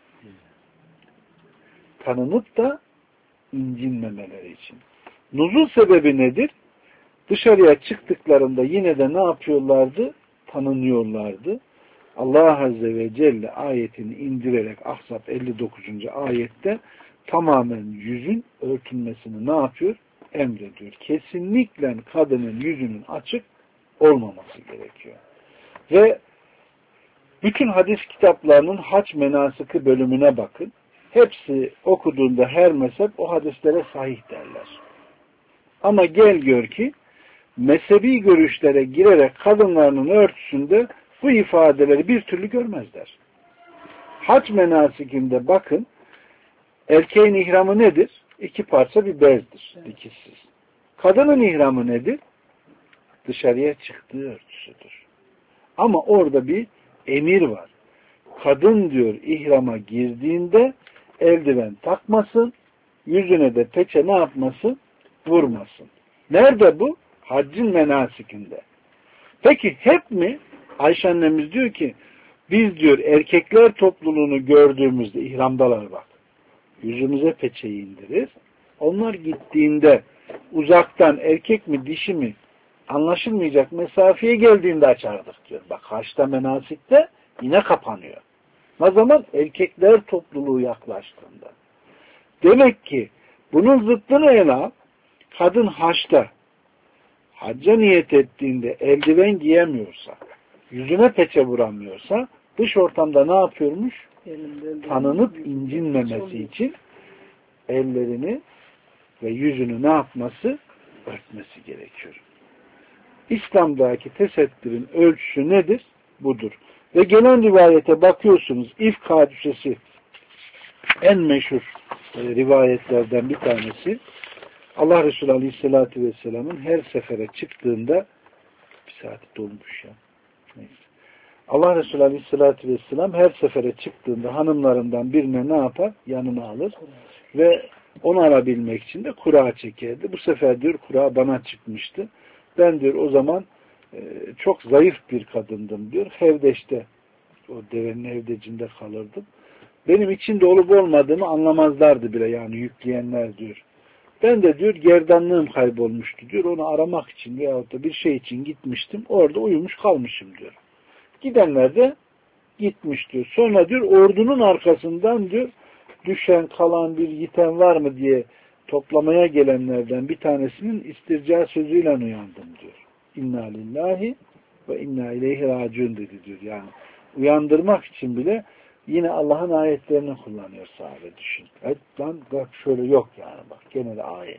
Tanınıp da incinmemeleri için. Nuzul sebebi nedir? Dışarıya çıktıklarında yine de ne yapıyorlardı? Tanınıyorlardı. Allah Azze ve Celle ayetini indirerek Ahzab 59. ayette tamamen yüzün örtülmesini ne yapıyor? Emrediyor. Kesinlikle kadının yüzünün açık olmaması gerekiyor. Ve bütün hadis kitaplarının hac menasıkı bölümüne bakın. Hepsi okuduğunda her mezhep o hadislere sahih derler. Ama gel gör ki mezhebi görüşlere girerek kadınlarının örtüsünde bu ifadeleri bir türlü görmezler. Hac menasikinde bakın, erkeğin ihramı nedir? 2 parça bir bezdir, dikişsiz. Kadının ihramı nedir? Dışarıya çıktığı örtüsüdür. Ama orada bir emir var. Kadın diyor ihrama girdiğinde eldiven takmasın, yüzüne de peçe ne yapmasın? Vurmasın. Nerede bu? Haccın menasikinde. Peki hep mi? Ayşe annemiz diyor ki biz diyor erkekler topluluğunu gördüğümüzde ihramdalar bak. Yüzümüze peçeyi indirir. Onlar gittiğinde uzaktan erkek mi dişi mi anlaşılmayacak mesafeye geldiğinde açardık diyor. Bak haçta menasikte yine kapanıyor. Ne zaman? Erkekler topluluğu yaklaştığında. Demek ki bunun zıttını ele al. Kadın haçta hacca niyet ettiğinde eldiven giyemiyorsa, yüzüne peçe vuramıyorsa dış ortamda ne yapıyormuş? Tanınıp incinmemesi için ellerini ve yüzünü ne yapması? Örtmesi gerekiyor. İslam'daki tesettürün ölçüsü nedir? Budur. Ve gelen rivayete bakıyorsunuz, İfk hadisesi en meşhur rivayetlerden bir tanesi. Allah Resulü Aleyhisselatü Vesselam'ın her sefere çıktığında bir saati dolmuş ya. Neyse. Allah Resulü Aleyhisselatü Vesselam her sefere çıktığında hanımlarından birine ne yapar? Yanına alır ve onu alabilmek için de kura çekerdi. Bu sefer diyor kura bana çıkmıştı. Ben diyor o zaman çok zayıf bir kadındım diyor. Hevdeşte, o devenin hevdecinde kalırdım. Benim içinde olup olmadığımı anlamazlardı bile, yani yükleyenler diyor. Ben de diyor gerdanlığım kaybolmuştu diyor. Onu aramak için veyahut da bir şey için gitmiştim. Orada uyumuş kalmışım diyor. Gidenler de gitmiş diyor. Sonra diyor ordunun arkasından diyor düşen kalan bir yiten var mı diye toplamaya gelenlerden bir tanesinin istirca sözüyle uyandım diyor. İnna lillahi ve inna ileyhi raciun dedi diyor. Yani uyandırmak için bile yine Allah'ın ayetlerini kullanıyor sahabe, düşün. Evet lan bak şöyle yok yani bak gene de ayet.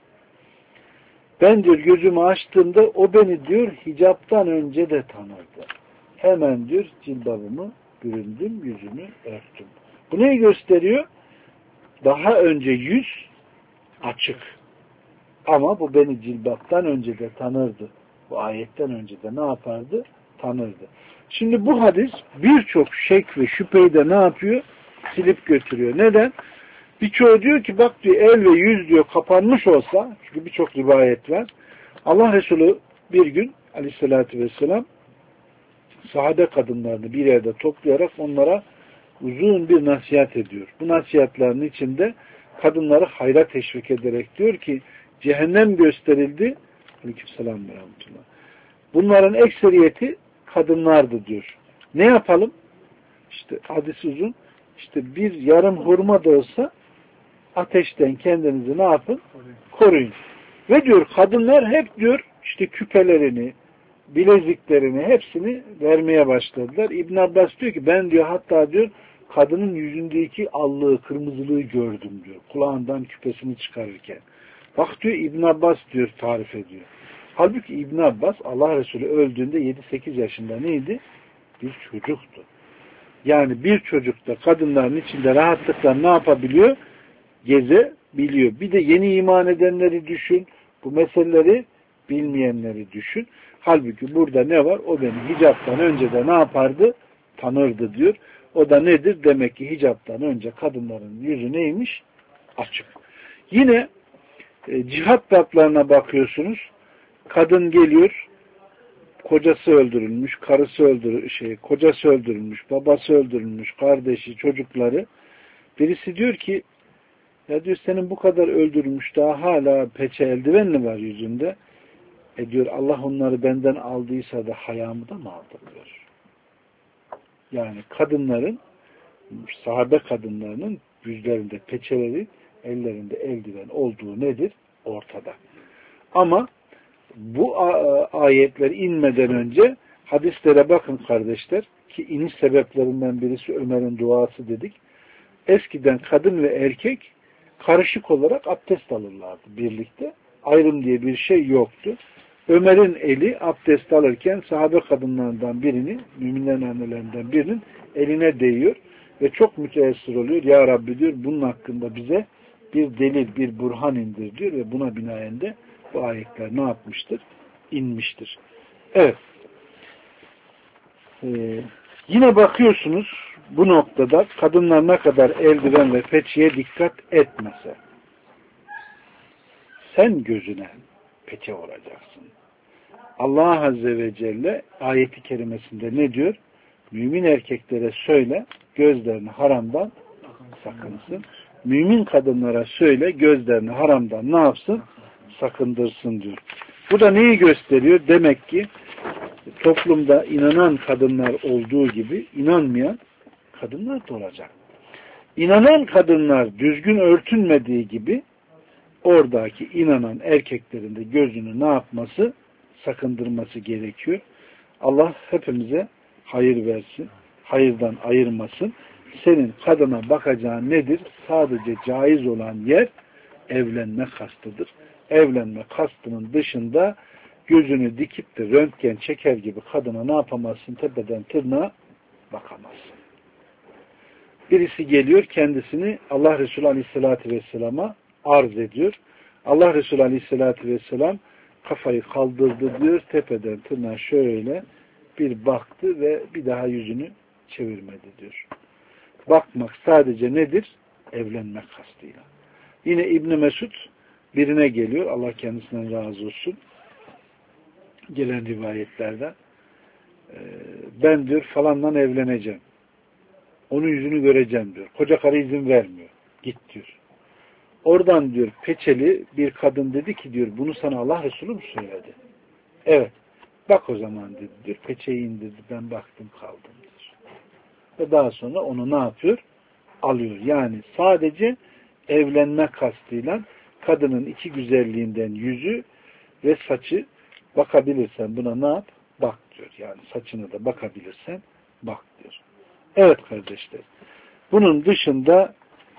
Ben diyor gözümü açtığımda o beni diyor hicaptan önce de tanırdı. Hemen diyor cilbabımı büründüm, yüzümü örttüm. Bu neyi gösteriyor? Daha önce yüz açık. Ama bu beni cilbaptan önce de tanırdı. Bu ayetten önce de ne yapardı? Tanırdı. Şimdi bu hadis birçok şek ve şüpheyi de ne yapıyor? Silip götürüyor. Neden? Birçoğu diyor ki bak diyor el ve yüz diyor kapanmış olsa, çünkü birçok rivayet var. Allah Resulü bir gün aleyhissalatü vesselam sahabe kadınlarını bir yerde toplayarak onlara uzun bir nasihat ediyor. Bu nasihatlerin içinde kadınları hayra teşvik ederek diyor ki cehennem gösterildi. Aleykümselam ve rahmetullah. Bunların ekseriyeti kadınlardı diyor. Ne yapalım? İşte hadis uzun. İşte bir yarım hurma da olsa ateşten kendinizi ne yapın? Koruyun. Ve diyor kadınlar hep diyor işte küpelerini, bileziklerini hepsini vermeye başladılar. İbn Abbas diyor ki ben diyor hatta diyor kadının yüzündeki allığı, kırmızılığı gördüm diyor. Kulağından küpesini çıkarırken. Bak diyor İbn Abbas diyor tarif ediyor. Halbuki İbn Abbas Allah Resulü öldüğünde 7-8 yaşında neydi? Bir çocuktu. Yani bir çocuk da kadınların içinde rahatlıkla ne yapabiliyor? Gezebiliyor. Bir de yeni iman edenleri düşün. Bu meseleleri bilmeyenleri düşün. Halbuki burada ne var? O beni hicaptan önce de ne yapardı? Tanırdı diyor. O da nedir? Demek ki hicaptan önce kadınların yüzü neymiş? Açık. Yine cihat bablarına bakıyorsunuz. Kadın geliyor, kocası öldürülmüş, kocası öldürülmüş, babası öldürülmüş, kardeşi, çocukları. Birisi diyor ki, ya diyor senin bu kadar öldürülmüş, daha hala peçe eldivenli var yüzünde. Diyor Allah onları benden aldıysa da hayamı da mı aldı diyor. Yani kadınların, sahabe kadınlarının yüzlerinde peçeleri, ellerinde eldiven olduğu nedir? Ortada. Ama bu ayetler inmeden önce hadislere bakın kardeşler, ki iniş sebeplerinden birisi Ömer'in duası dedik. Eskiden kadın ve erkek karışık olarak abdest alırlardı birlikte. Ayrım diye bir şey yoktu. Ömer'in eli abdest alırken sahabe kadınlarından birinin, müminlerin annelerinden birinin eline değiyor ve çok müteessir oluyor. Ya Rabbi diyor, bunun hakkında bize bir delil, bir burhan indir diyor ve buna binaen de bu ayetler ne yapmıştır? İnmiştir. Evet. Yine bakıyorsunuz bu noktada kadınlar ne kadar eldiven ve peçeye dikkat etmese, sen gözüne peçe olacaksın. Allah Azze ve Celle ayeti kerimesinde ne diyor? Mümin erkeklere söyle, gözlerini haramdan sakınsın. Mümin kadınlara söyle, gözlerini haramdan ne yapsın? Sakındırsın diyor. Bu da neyi gösteriyor? Demek ki toplumda inanan kadınlar olduğu gibi inanmayan kadınlar da olacak. İnanan kadınlar düzgün örtünmediği gibi oradaki inanan erkeklerin de gözünü ne yapması? Sakındırması gerekiyor. Allah hepimize hayır versin. Hayırdan ayırmasın. Senin kadına bakacağın nedir? Sadece caiz olan yer evlenme kastıdır. Evlenme kastının dışında gözünü dikip de röntgen çeker gibi kadına ne yapamazsın? Tepeden tırnağa bakamazsın. Birisi geliyor, kendisini Allah Resulü Aleyhisselatü Vesselam'a arz ediyor. Allah Resulü Aleyhisselatü Vesselam kafayı kaldırdı diyor, tepeden tırnağa şöyle bir baktı ve bir daha yüzünü çevirmedi diyor. Bakmak sadece nedir? Evlenmek kastıyla. Yine İbn Mesud birine geliyor, Allah kendisinden razı olsun, gelen rivayetlerden, ben diyor falanla evleneceğim. Onun yüzünü göreceğim diyor. Koca karı izin vermiyor. Git diyor. Oradan diyor peçeli bir kadın dedi ki diyor, bunu sana Allah Resulü mü söyledi? Evet. Bak o zaman dedi diyor. Peçeyi indirdi. Ben baktım kaldım diyor. Ve daha sonra onu ne yapıyor? Alıyor. Yani sadece evlenme kastıyla kadının iki güzelliğinden yüzü ve saçı bakabilirsen buna ne yap? Bak diyor. Yani saçına da bakabilirsen bak diyor. Evet kardeşler. Bunun dışında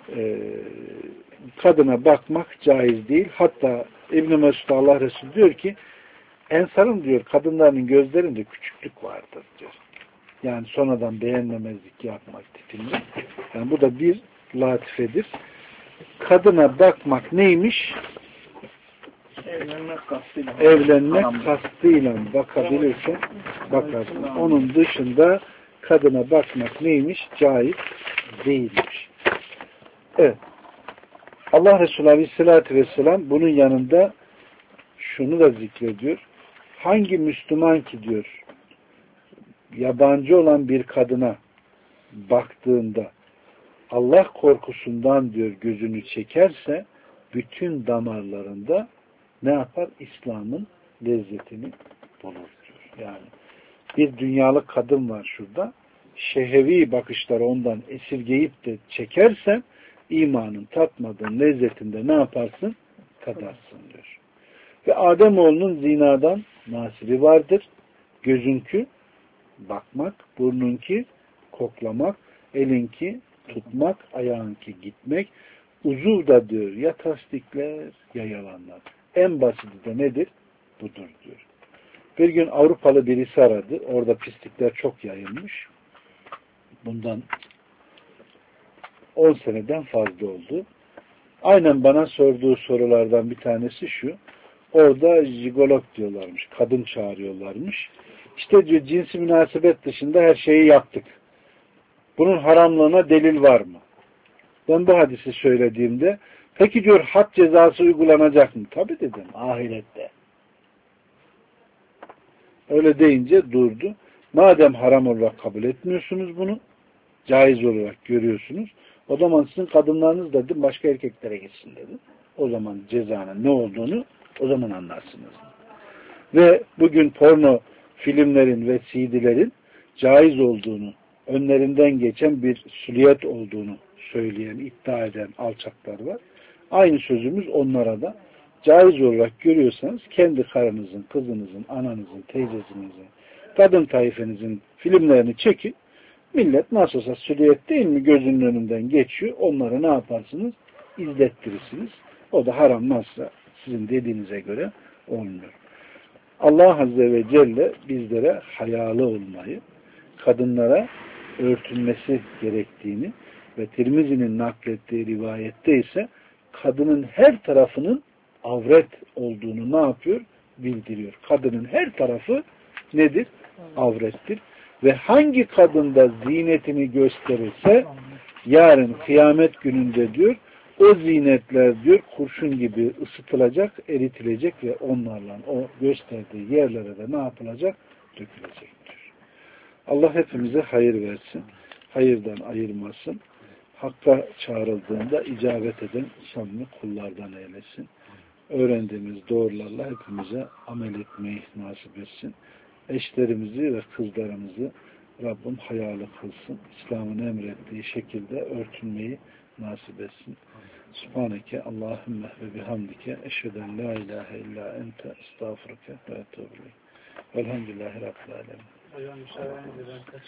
kadına bakmak caiz değil. Hatta İbn-i Mesud Allah Resulü diyor ki Ensar'ın diyor kadınlarının gözlerinde küçüklük vardır diyor. Yani sonradan beğenmemezlik yapmak tipinde. Yani bu da bir latifedir. Kadına bakmak neymiş? Evlenmek kastıyla bakabilirsen bakarsın. Onun dışında kadına bakmak neymiş? Caiz değilmiş. Evet. Allah Resulü Aleyhisselatü Vesselam bunun yanında şunu da zikrediyor. Hangi Müslüman ki diyor yabancı olan bir kadına baktığında Allah korkusundan diyor gözünü çekerse bütün damarlarında ne yapar? İslam'ın lezzetini bulur diyor. Yani bir dünyalık kadın var şurada. Şehevi bakışları ondan esirgeyip de çekersen imanın tatmadığın lezzetinde ne yaparsın? Tadarsın diyor. Ve Ademoğlunun zinadan nasibi vardır. Gözünkü bakmak, burnunki koklamak, elinki tutmak, ayağınki gitmek. Uzuv da diyor ya tasdikler ya yalanlar. En basiti de nedir? Budur diyor. Bir gün Avrupalı birisi aradı. Orada pislikler çok yayılmış. Bundan 10 seneden fazla oldu. Aynen bana sorduğu sorulardan bir tanesi şu. orada jigolog diyorlarmış. Kadın çağırıyorlarmış. İşte diyor cinsi münasebet dışında her şeyi yaptık. Bunun haramlığına delil var mı? Ben bu hadisi söylediğimde peki diyor had cezası uygulanacak mı? Tabii dedim ahirette. Öyle deyince durdu. Madem haram olarak kabul etmiyorsunuz bunu, caiz olarak görüyorsunuz, o zaman sizin kadınlarınız dedim başka erkeklere gitsin dedim. O zaman cezanın ne olduğunu o zaman anlarsınız. Ve bugün porno filmlerin ve CD'lerin caiz olduğunu, önlerinden geçen bir süliyet olduğunu söyleyen, iddia eden alçaklar var. Aynı sözümüz onlara da caiz olarak görüyorsanız kendi karınızın, kızınızın, ananızın, teyzesinizin, kadın tayfenizin filmlerini çekin. Millet nasıl olsa süliyet değil mi gözünün önünden geçiyor. Onları ne yaparsınız? İzlettirirsiniz. O da haram nasılsa sizin dediğinize göre olmuyor. Allah Azze ve Celle bizlere hayalı olmayı, kadınlara örtünmesi gerektiğini ve Tirmizi'nin naklettiği rivayette ise kadının her tarafının avret olduğunu ne yapıyor? Bildiriyor. Kadının her tarafı nedir? Avrettir. Ve hangi kadında zinetini gösterirse yarın kıyamet gününde diyor o zinetler diyor kurşun gibi ısıtılacak, eritilecek ve onlarla o gösterdiği yerlere de ne yapılacak? Dökülecektir. Allah hepimize hayır versin. Hayırdan ayırmasın. Hakka çağrıldığında icabet eden samimi kullardan eylesin. Öğrendiğimiz doğrularla hepimize amel etmeyi nasip etsin. Eşlerimizi ve kızlarımızı Rabbim hayalı kılsın. İslam'ın emrettiği şekilde örtünmeyi nasip etsin. Subhaneke Allahümme ve bihamdike eşheden la ilahe illa ente estağfurke ve etûbü ileyk. Velhamdülillahi Rabbil alemin.